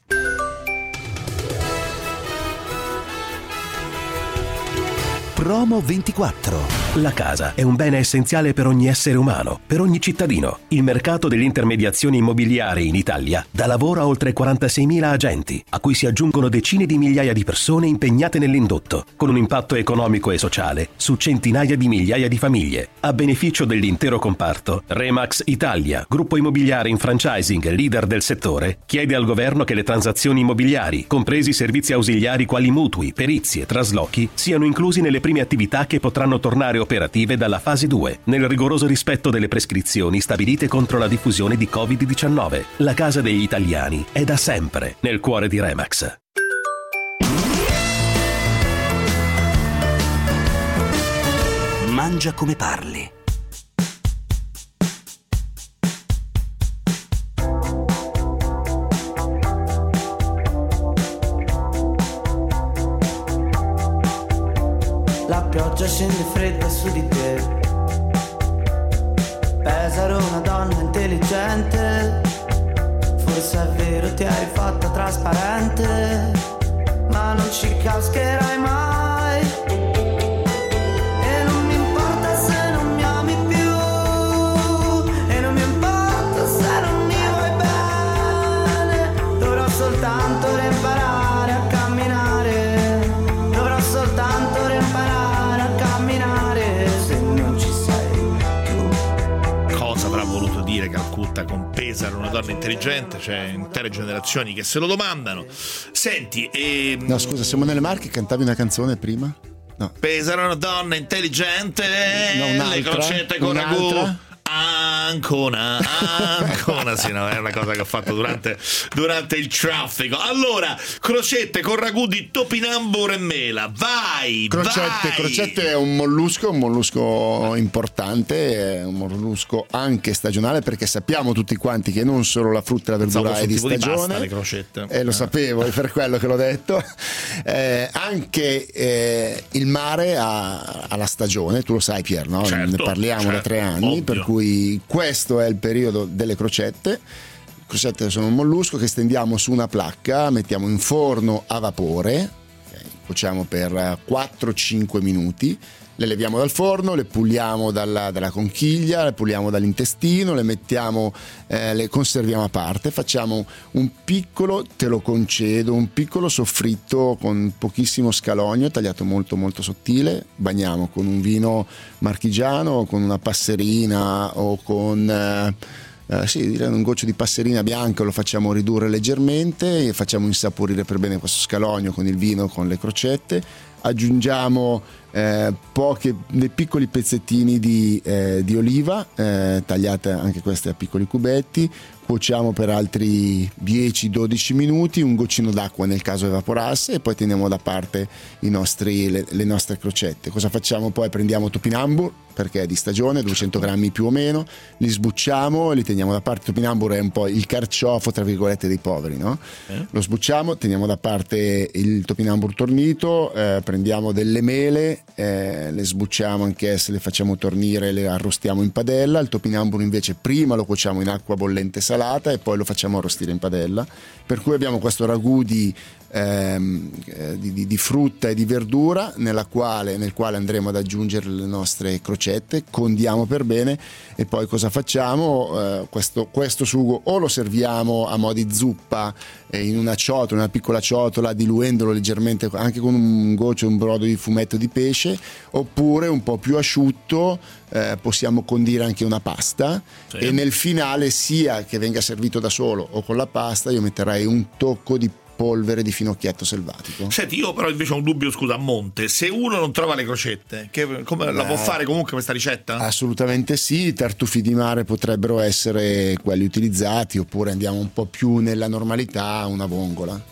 Speaker 12: Promo ventiquattro. La casa è un bene essenziale per ogni essere umano, per ogni cittadino. Il mercato delle intermediazioni immobiliari in Italia dà lavoro a oltre quarantaseimila agenti, a cui si aggiungono decine di migliaia di persone impegnate nell'indotto, con un impatto economico e sociale su centinaia di migliaia di famiglie. A beneficio dell'intero comparto, Remax Italia, gruppo immobiliare in franchising leader del settore, chiede al governo che le transazioni immobiliari, compresi servizi ausiliari quali mutui, perizie, traslochi, siano inclusi nelle prime attività che potranno tornare operative dalla fase due, nel rigoroso rispetto delle prescrizioni stabilite contro la diffusione di covid diciannove. La casa degli italiani è da sempre nel cuore di Remax.
Speaker 13: Mangia come parli.
Speaker 14: La pioggia scende fredda su di te. Pesaro, una donna intelligente. Forse è vero, ti hai fatta trasparente, ma non ci cascherai mai. E non mi importa se non mi ami più, e non mi importa se non mi vuoi bene. Dovrò soltanto imparare a camminare. Dovrò soltanto imparare a camminare se non ci sei tu.
Speaker 2: Cosa avrà voluto dire Calcutta con Pesaro, una donna intelligente? C'è intere generazioni che se lo domandano. Senti, e...
Speaker 3: no scusa, siamo nelle Marche, cantavi una canzone prima? No.
Speaker 2: Pesaro, una donna intelligente,
Speaker 3: no,
Speaker 2: le crocette con ragù. Ancona, Ancona, sì, no, è una cosa che ho fatto durante, durante il traffico. Allora, crocette con ragù di topinamburo e mela, vai,
Speaker 3: crocette,
Speaker 2: vai.
Speaker 3: Crocette è un mollusco, un mollusco importante, è un mollusco anche stagionale, perché sappiamo tutti quanti che non solo la frutta e la verdura è di stagione. Di pasta,
Speaker 2: le crocette.
Speaker 3: Eh, lo sapevo, è per quello che l'ho detto. Eh, anche eh, il mare ha, ha la stagione, tu lo sai Pier, no?
Speaker 2: Certo,
Speaker 3: ne parliamo
Speaker 2: certo,
Speaker 3: da tre anni,
Speaker 2: ovvio.
Speaker 3: Per cui questo è il periodo delle crocette. Le crocette sono un mollusco che stendiamo su una placca, mettiamo in forno a vapore, okay, cuociamo per quattro cinque minuti, le leviamo dal forno, le puliamo dalla, dalla conchiglia, le puliamo dall'intestino, le mettiamo, eh, le conserviamo a parte, facciamo un piccolo, te lo concedo, un piccolo soffritto con pochissimo scalogno tagliato molto molto sottile, bagniamo con un vino marchigiano, con una passerina o con... Eh, Uh, sì, direi un goccio di passerina bianca, lo facciamo ridurre leggermente e facciamo insaporire per bene questo scalogno con il vino, con le crocette. Aggiungiamo eh, poche, dei piccoli pezzettini di, eh, di oliva, eh, tagliate anche queste a piccoli cubetti. Cuociamo per altri dieci dodici minuti, un goccino d'acqua nel caso evaporasse, e poi teniamo da parte i nostri, le, le nostre crocette. Cosa facciamo poi? Prendiamo topinambur, perché è di stagione, duecento grammi più o meno, li sbucciamo e li teniamo da parte. Il topinambur è un po' il carciofo tra virgolette dei poveri, no? Eh? Lo sbucciamo, teniamo da parte il topinambur tornito, eh, prendiamo delle mele, eh, le sbucciamo anch'esse, le facciamo tornire, le arrostiamo in padella. Il topinamburo invece prima lo cuociamo in acqua bollente salata e poi lo facciamo arrostire in padella, per cui abbiamo questo ragù di Ehm, di, di, di frutta e di verdura nella quale, nel quale andremo ad aggiungere le nostre crocette, condiamo per bene e poi cosa facciamo? Eh, questo, questo sugo o lo serviamo a mo' di zuppa eh, in una ciotola, una piccola ciotola, diluendolo leggermente anche con un goccio, un brodo di fumetto di pesce, oppure un po' più asciutto eh, possiamo condire anche una pasta, sì. E nel finale, sia che venga servito da solo o con la pasta, io metterei un tocco di polvere di finocchietto selvatico.
Speaker 2: Senti, io però invece ho un dubbio, scusa, a monte. Se uno non trova le crocette, che, come, la può fare comunque questa ricetta?
Speaker 3: Assolutamente sì, i tartufi di mare potrebbero essere quelli utilizzati, oppure andiamo un po' più nella normalità, una vongola.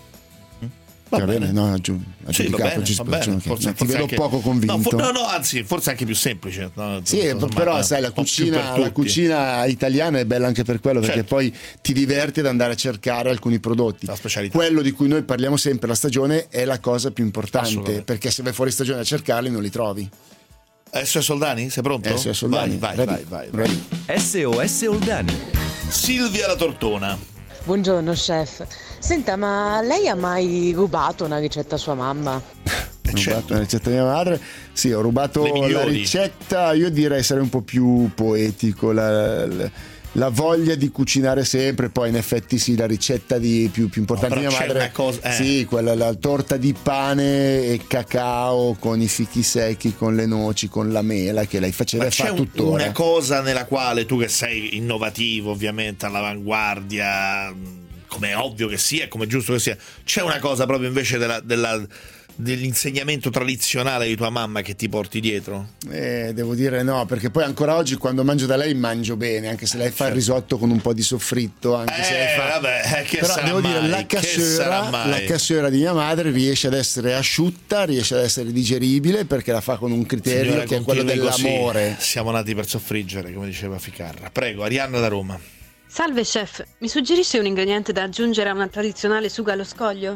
Speaker 2: Va
Speaker 3: Va
Speaker 2: bene,
Speaker 3: bene, no, giù,
Speaker 2: sì, va bene, va bene. Forse,
Speaker 3: ti vedo
Speaker 2: anche,
Speaker 3: poco convinto.
Speaker 2: No, for, no, no, anzi, forse anche più semplice. No,
Speaker 3: sì, insomma, però sai, la cucina, la cucina italiana è bella anche per quello, perché certo. Poi ti diverti ad andare a cercare alcuni prodotti.
Speaker 2: La specialità.
Speaker 3: Quello di cui noi parliamo sempre, la stagione, è la cosa più importante, perché se vai fuori stagione a cercarli non li trovi.
Speaker 2: S O S Oldani, sei pronto?
Speaker 3: S O S Oldani,
Speaker 2: vai,
Speaker 3: vai,
Speaker 2: vai, vai, vai,
Speaker 3: vai.
Speaker 1: S O S Oldani.
Speaker 2: Silvia la Tortona.
Speaker 13: Buongiorno chef. Senta, ma lei ha mai rubato una ricetta a sua mamma?
Speaker 3: Ho rubato una ricetta di mia madre? Sì, ho rubato la ricetta, io direi essere un po' più poetico, la, la, la voglia di cucinare sempre, poi in effetti sì, la ricetta di, più, più importante di
Speaker 2: no,
Speaker 3: mia madre,
Speaker 2: cosa, eh.
Speaker 3: sì, quella, la torta di pane e cacao con i fichi secchi, con le noci, con la mela, che lei faceva
Speaker 2: ma
Speaker 3: e
Speaker 2: c'è
Speaker 3: fa
Speaker 2: un,
Speaker 3: tuttora.
Speaker 2: Una cosa nella quale tu, che sei innovativo ovviamente, all'avanguardia, come è ovvio che sia, come è giusto che sia, c'è una cosa proprio invece della, della, dell'insegnamento tradizionale di tua mamma che ti porti dietro?
Speaker 3: Eh, devo dire no, perché poi ancora oggi quando mangio da lei mangio bene, anche se lei fa il risotto con un po' di soffritto, anche
Speaker 2: eh,
Speaker 3: se lei fa...
Speaker 2: vabbè, che
Speaker 3: però
Speaker 2: sarà
Speaker 3: devo
Speaker 2: mai?
Speaker 3: dire la cassera, la cassera di mia madre riesce ad essere asciutta, riesce ad essere digeribile, perché la fa con un criterio
Speaker 2: Signora,
Speaker 3: che è quello dell'amore.
Speaker 2: Così. Siamo nati per soffriggere, come diceva Ficarra. Prego, Arianna da Roma.
Speaker 15: Salve chef, mi suggerisce un ingrediente da aggiungere a una tradizionale suga allo scoglio?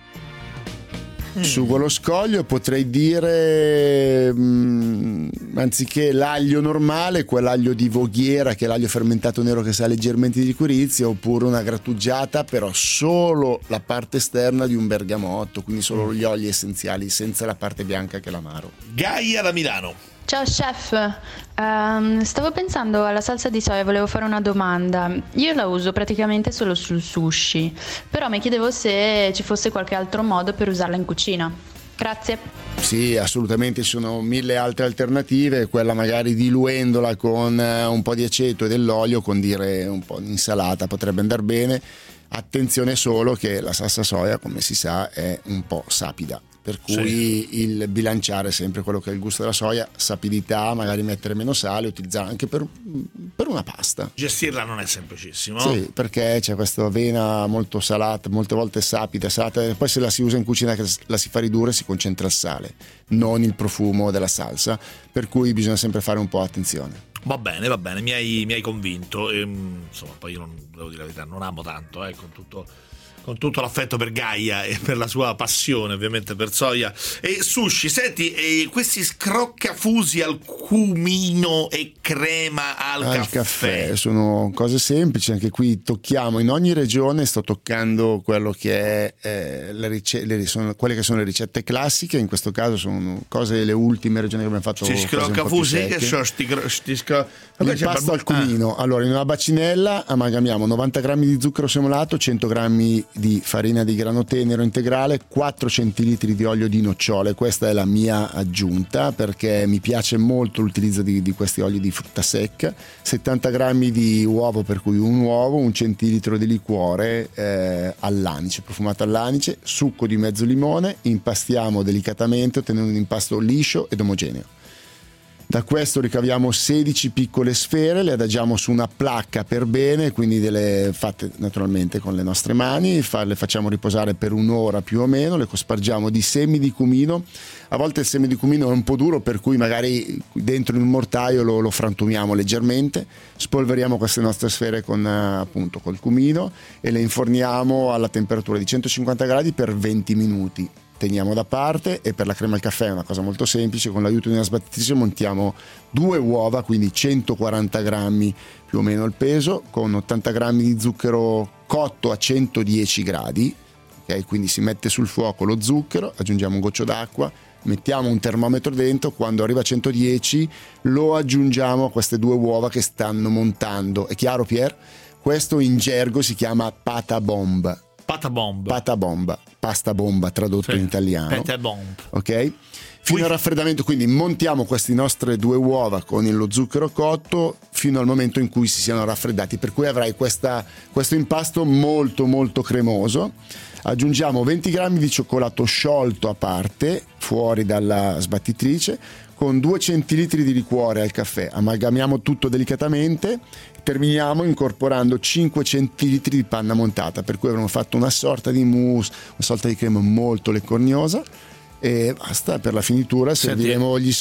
Speaker 3: Mm. Sugo allo scoglio potrei dire mh, anziché l'aglio normale, quell'aglio di voghiera, che è l'aglio fermentato nero che sa leggermente di liquirizia, oppure una grattugiata, però solo la parte esterna di un bergamotto, quindi solo mm. gli oli essenziali, senza la parte bianca che è l'amaro.
Speaker 2: Gaia da Milano.
Speaker 16: Ciao chef, um, stavo pensando alla salsa di soia, volevo fare una domanda. Io la uso praticamente solo sul sushi, però mi chiedevo se ci fosse qualche altro modo per usarla in cucina. Grazie.
Speaker 3: Sì, assolutamente, ci sono mille altre alternative, quella magari diluendola con un po' di aceto e dell'olio, condire un po' di insalata potrebbe andare bene. Attenzione solo che la salsa soia, come si sa, è un po' sapida. Per cui sì. Il bilanciare sempre quello che è il gusto della soia, sapidità, magari mettere meno sale, utilizzarla anche per, per una pasta.
Speaker 2: Gestirla non è semplicissimo.
Speaker 3: Sì, perché c'è questa vena molto salata, molte volte sapida, salata, e poi se la si usa in cucina, che la si fa ridurre, si concentra il sale, non il profumo della salsa, per cui bisogna sempre fare un po' attenzione.
Speaker 2: Va bene, va bene, mi hai, mi hai convinto. E, insomma, poi io non devo dire la verità, non amo tanto, eh, con tutto... con tutto l'affetto per Gaia e per la sua passione ovviamente per soia e sushi. Senti, e questi scroccafusi al cumino e crema al, al caffè.
Speaker 3: caffè sono cose semplici, anche qui tocchiamo in ogni regione, sto toccando quello che è eh, le rice- le, sono, quelle che sono le ricette classiche, in questo caso sono cose delle ultime regioni che abbiamo fatto.
Speaker 2: Si scroccafusi che sono sti, sti scro-
Speaker 3: l'impasto al cumino. Ah. Allora, in una bacinella amalgamiamo novanta grammi di zucchero semolato, cento grammi di farina di grano tenero integrale, quattro centilitri di olio di nocciole. Questa è la mia aggiunta perché mi piace molto l'utilizzo di, di questi oli di frutta secca, settanta grammi di uovo, per cui un uovo, un centilitro di liquore eh, all'anice, profumato all'anice, succo di mezzo limone, impastiamo delicatamente ottenendo un impasto liscio ed omogeneo. Da questo ricaviamo sedici piccole sfere, le adagiamo su una placca per bene, quindi delle fatte naturalmente con le nostre mani, le facciamo riposare per un'ora più o meno, le cospargiamo di semi di cumino. A volte il seme di cumino è un po' duro, per cui magari dentro in un mortaio lo, lo frantumiamo leggermente, spolveriamo queste nostre sfere con appunto col cumino e le inforniamo alla temperatura di centocinquanta gradi per venti minuti. teniamo da parte, e per la crema al caffè è una cosa molto semplice: con l'aiuto di una sbattitrice montiamo due uova, quindi centoquaranta grammi più o meno il peso, con ottanta grammi di zucchero cotto a centodieci gradi, okay? Quindi si mette sul fuoco lo zucchero, aggiungiamo un goccio d'acqua, mettiamo un termometro dentro, quando arriva a centodieci lo aggiungiamo a queste due uova che stanno montando. È chiaro, Pier? Questo in gergo si chiama pata bomba.
Speaker 2: Pata bomba.
Speaker 3: Pata bomba, pasta bomba tradotto
Speaker 2: Sì.
Speaker 3: in italiano.
Speaker 2: Pata bomb.
Speaker 3: Ok? Fino al raffreddamento, quindi montiamo queste nostre due uova con lo zucchero cotto fino al momento in cui si siano raffreddati, per cui avrai questa, questo impasto molto molto cremoso. Aggiungiamo venti grammi di cioccolato sciolto a parte, fuori dalla sbattitrice, con due centilitri di liquore al caffè. Amalgamiamo tutto delicatamente, terminiamo incorporando cinque centilitri di panna montata, per cui avremo fatto una sorta di mousse, una sorta di crema molto leccorniosa, e basta. Per la finitura serviremo gli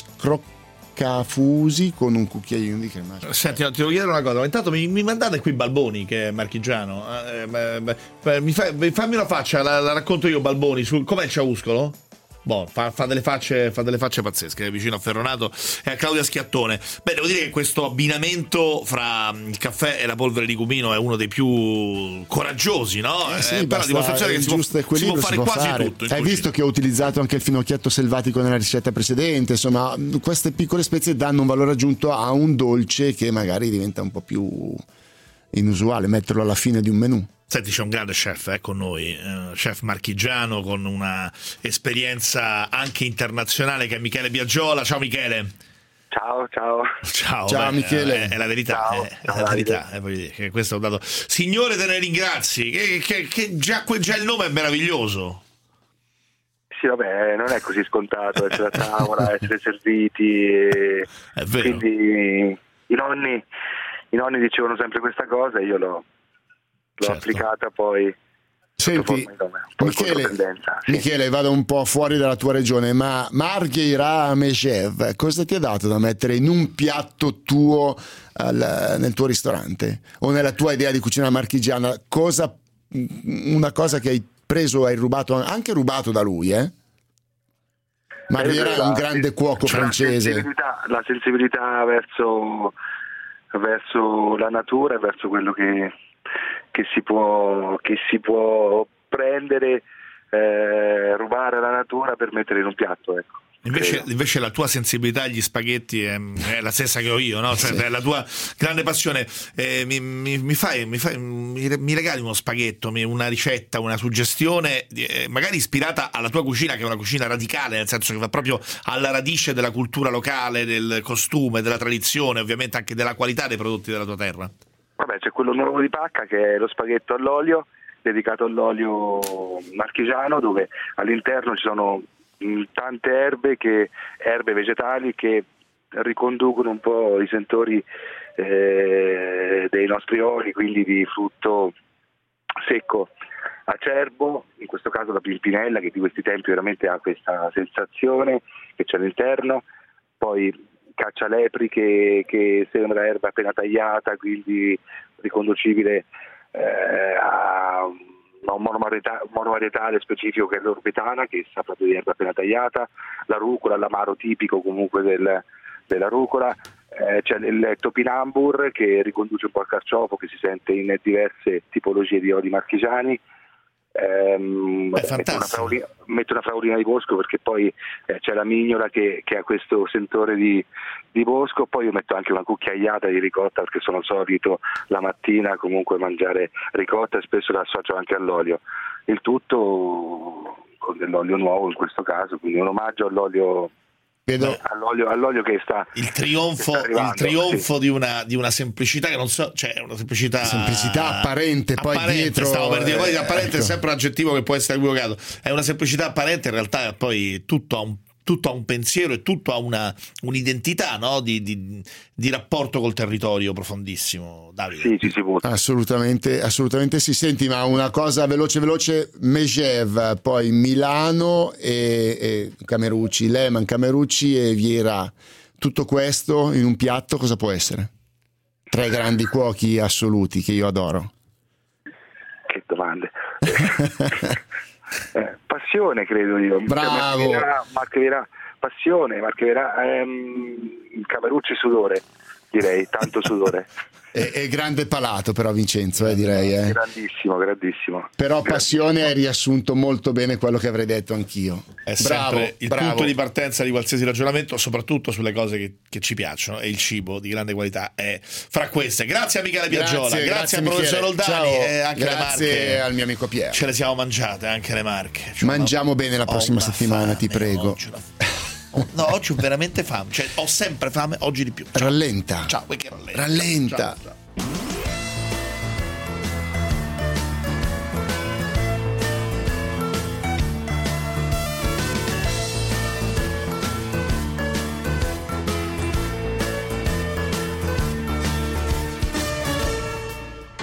Speaker 3: scroccafusi con un cucchiaino di crema.
Speaker 2: Senti, ti devo chiedere una cosa, ma intanto mi, mi mandate qui Balboni, che è marchigiano, eh, beh, beh, mi fa, fammi una faccia, la, la racconto io Balboni, sul, com'è il ciauscolo? Boh, fa, fa, delle facce, fa delle facce pazzesche, vicino a Ferronato e a Claudia Schiattone. Beh, devo dire che questo abbinamento fra il caffè e la polvere di cumino è uno dei più coraggiosi, no?
Speaker 3: Eh sì,
Speaker 2: eh, però la dimostrazione che si può, si può fare
Speaker 3: si può
Speaker 2: quasi
Speaker 3: fare.
Speaker 2: tutto in
Speaker 3: Hai
Speaker 2: cucina.
Speaker 3: visto che ho utilizzato anche il finocchietto selvatico nella ricetta precedente? Insomma, queste piccole spezie danno un valore aggiunto a un dolce che magari diventa un po' più inusuale metterlo alla fine di un menù.
Speaker 2: Senti, c'è un grande chef eh, con noi, eh, chef marchigiano con una esperienza anche internazionale, che è Michele Biagiola. Ciao Michele.
Speaker 17: Ciao, ciao.
Speaker 2: Ciao,
Speaker 3: Ciao,
Speaker 2: beh,
Speaker 3: Michele.
Speaker 2: È, è la verità,
Speaker 17: Ciao,
Speaker 2: è,
Speaker 17: ciao,
Speaker 2: è la verità. Eh, voglio dire che questo è un dato. Signore, te ne ringrazi, che, che, che già, già il nome è meraviglioso.
Speaker 17: Sì, vabbè, non è così scontato essere a tavola, essere serviti. E
Speaker 2: è vero.
Speaker 17: Quindi i nonni, i nonni dicevano sempre questa cosa e io l'ho, l'ho
Speaker 2: Certo.
Speaker 17: applicata poi.
Speaker 3: Senti,
Speaker 17: Poi
Speaker 3: Michele,
Speaker 17: controtendenza, sì.
Speaker 3: Michele, vado un po' fuori dalla tua regione, ma Margherita Meshev, cosa ti ha dato da mettere in un piatto tuo al- nel tuo ristorante? O nella tua idea di cucina marchigiana? Cosa, una cosa che hai preso, hai rubato, anche rubato da lui, eh? Margherita è un grande cuoco
Speaker 17: C'è la
Speaker 3: francese.
Speaker 17: sensibilità, la sensibilità verso, verso la natura e verso quello che, che si può che si può prendere, eh, rubare alla natura per mettere in un piatto, ecco.
Speaker 2: Invece, invece la tua sensibilità agli spaghetti è, è la stessa che ho io, no? Cioè,
Speaker 3: Sì.
Speaker 2: è la tua grande passione. Eh, mi, mi, mi fai, mi, fai mi, mi regali uno spaghetto, mi- una ricetta, una suggestione, eh, magari ispirata alla tua cucina, che è una cucina radicale, nel senso che va proprio alla radice della cultura locale, del costume, della tradizione, ovviamente anche della qualità dei prodotti della tua terra.
Speaker 17: Vabbè, c'è quello nuovo di Pacca che è lo spaghetto all'olio, dedicato all'olio marchigiano, dove all'interno ci sono mh, tante erbe, che, erbe vegetali che riconducono un po' i sentori eh, dei nostri oli, quindi di frutto secco, acerbo, in questo caso la pimpinella, che di questi tempi veramente ha questa sensazione che c'è all'interno, poi caccialepri che, che sembra erba appena tagliata, quindi riconducibile eh, a un monovarietale, un monovarietale specifico che è l'orbitana, che sa proprio di erba appena tagliata, la rucola, l'amaro tipico comunque del, della rucola, eh, c'è il topinambur che riconduce un po' al carciofo, che si sente in diverse tipologie di oli marchigiani. Ehm, metto, una fraulina, metto una fraulina di bosco, perché poi eh, c'è la mignola che, che ha questo sentore di, di bosco. Poi io metto anche una cucchiaiata di ricotta, perché sono solito la mattina comunque mangiare ricotta e spesso la associo anche all'olio, il tutto con dell'olio nuovo in questo caso, quindi un omaggio all'olio.
Speaker 3: Vedo.
Speaker 17: All'olio, all'olio che sta
Speaker 2: il trionfo,
Speaker 17: che sta arrivando,
Speaker 2: il trionfo
Speaker 17: sì.
Speaker 2: di, una, di una semplicità che non so, cioè una semplicità
Speaker 3: Semplicità apparente, poi
Speaker 2: apparente,
Speaker 3: dietro,
Speaker 2: stavo per dire, poi
Speaker 3: eh,
Speaker 2: apparente
Speaker 3: ecco.
Speaker 2: è sempre un aggettivo che può essere equivocato, è una semplicità apparente, in realtà poi tutto ha un, tutto ha un pensiero e tutto ha una, un'identità, no? di, di, di rapporto col territorio profondissimo. Davide.
Speaker 17: Sì, sì, sì,
Speaker 3: assolutamente, assolutamente sì. Senti, ma una cosa veloce veloce, Meshev, poi Milano e, e Camerucci, Lehmann, Camerucci e Vieira, tutto questo in un piatto cosa può essere? Tre grandi cuochi assoluti che io adoro.
Speaker 17: Che domande. eh, passione passione, credo io.
Speaker 3: Bravo.
Speaker 17: Marcheverà, Marcheverà passione, Marcheverà ehm, Camerucci sudore, direi, tanto sudore.
Speaker 3: È, è grande palato però Vincenzo, eh, direi. Eh.
Speaker 17: Grandissimo, grandissimo.
Speaker 3: Però
Speaker 17: grandissimo.
Speaker 3: Passione hai riassunto molto bene quello che avrei detto anch'io.
Speaker 2: È
Speaker 3: bravo,
Speaker 2: sempre il
Speaker 3: bravo.
Speaker 2: punto di partenza di qualsiasi ragionamento, soprattutto sulle cose che, che ci piacciono, e il cibo di grande qualità è fra queste. Grazie a Michele Piaggiola, grazie, grazie, grazie al professor Oldani.
Speaker 3: Ciao.
Speaker 2: E anche
Speaker 3: grazie
Speaker 2: le marche.
Speaker 3: Al mio amico Piero.
Speaker 2: Ce le siamo mangiate anche le marche. Cioè,
Speaker 3: mangiamo bene la prossima settimana, ti prego.
Speaker 2: No, oggi ho veramente fame, cioè ho sempre fame, oggi di più. Ciao.
Speaker 3: Rallenta.
Speaker 2: Ciao, perché rallenta.
Speaker 3: Rallenta.
Speaker 2: Ciao, ciao.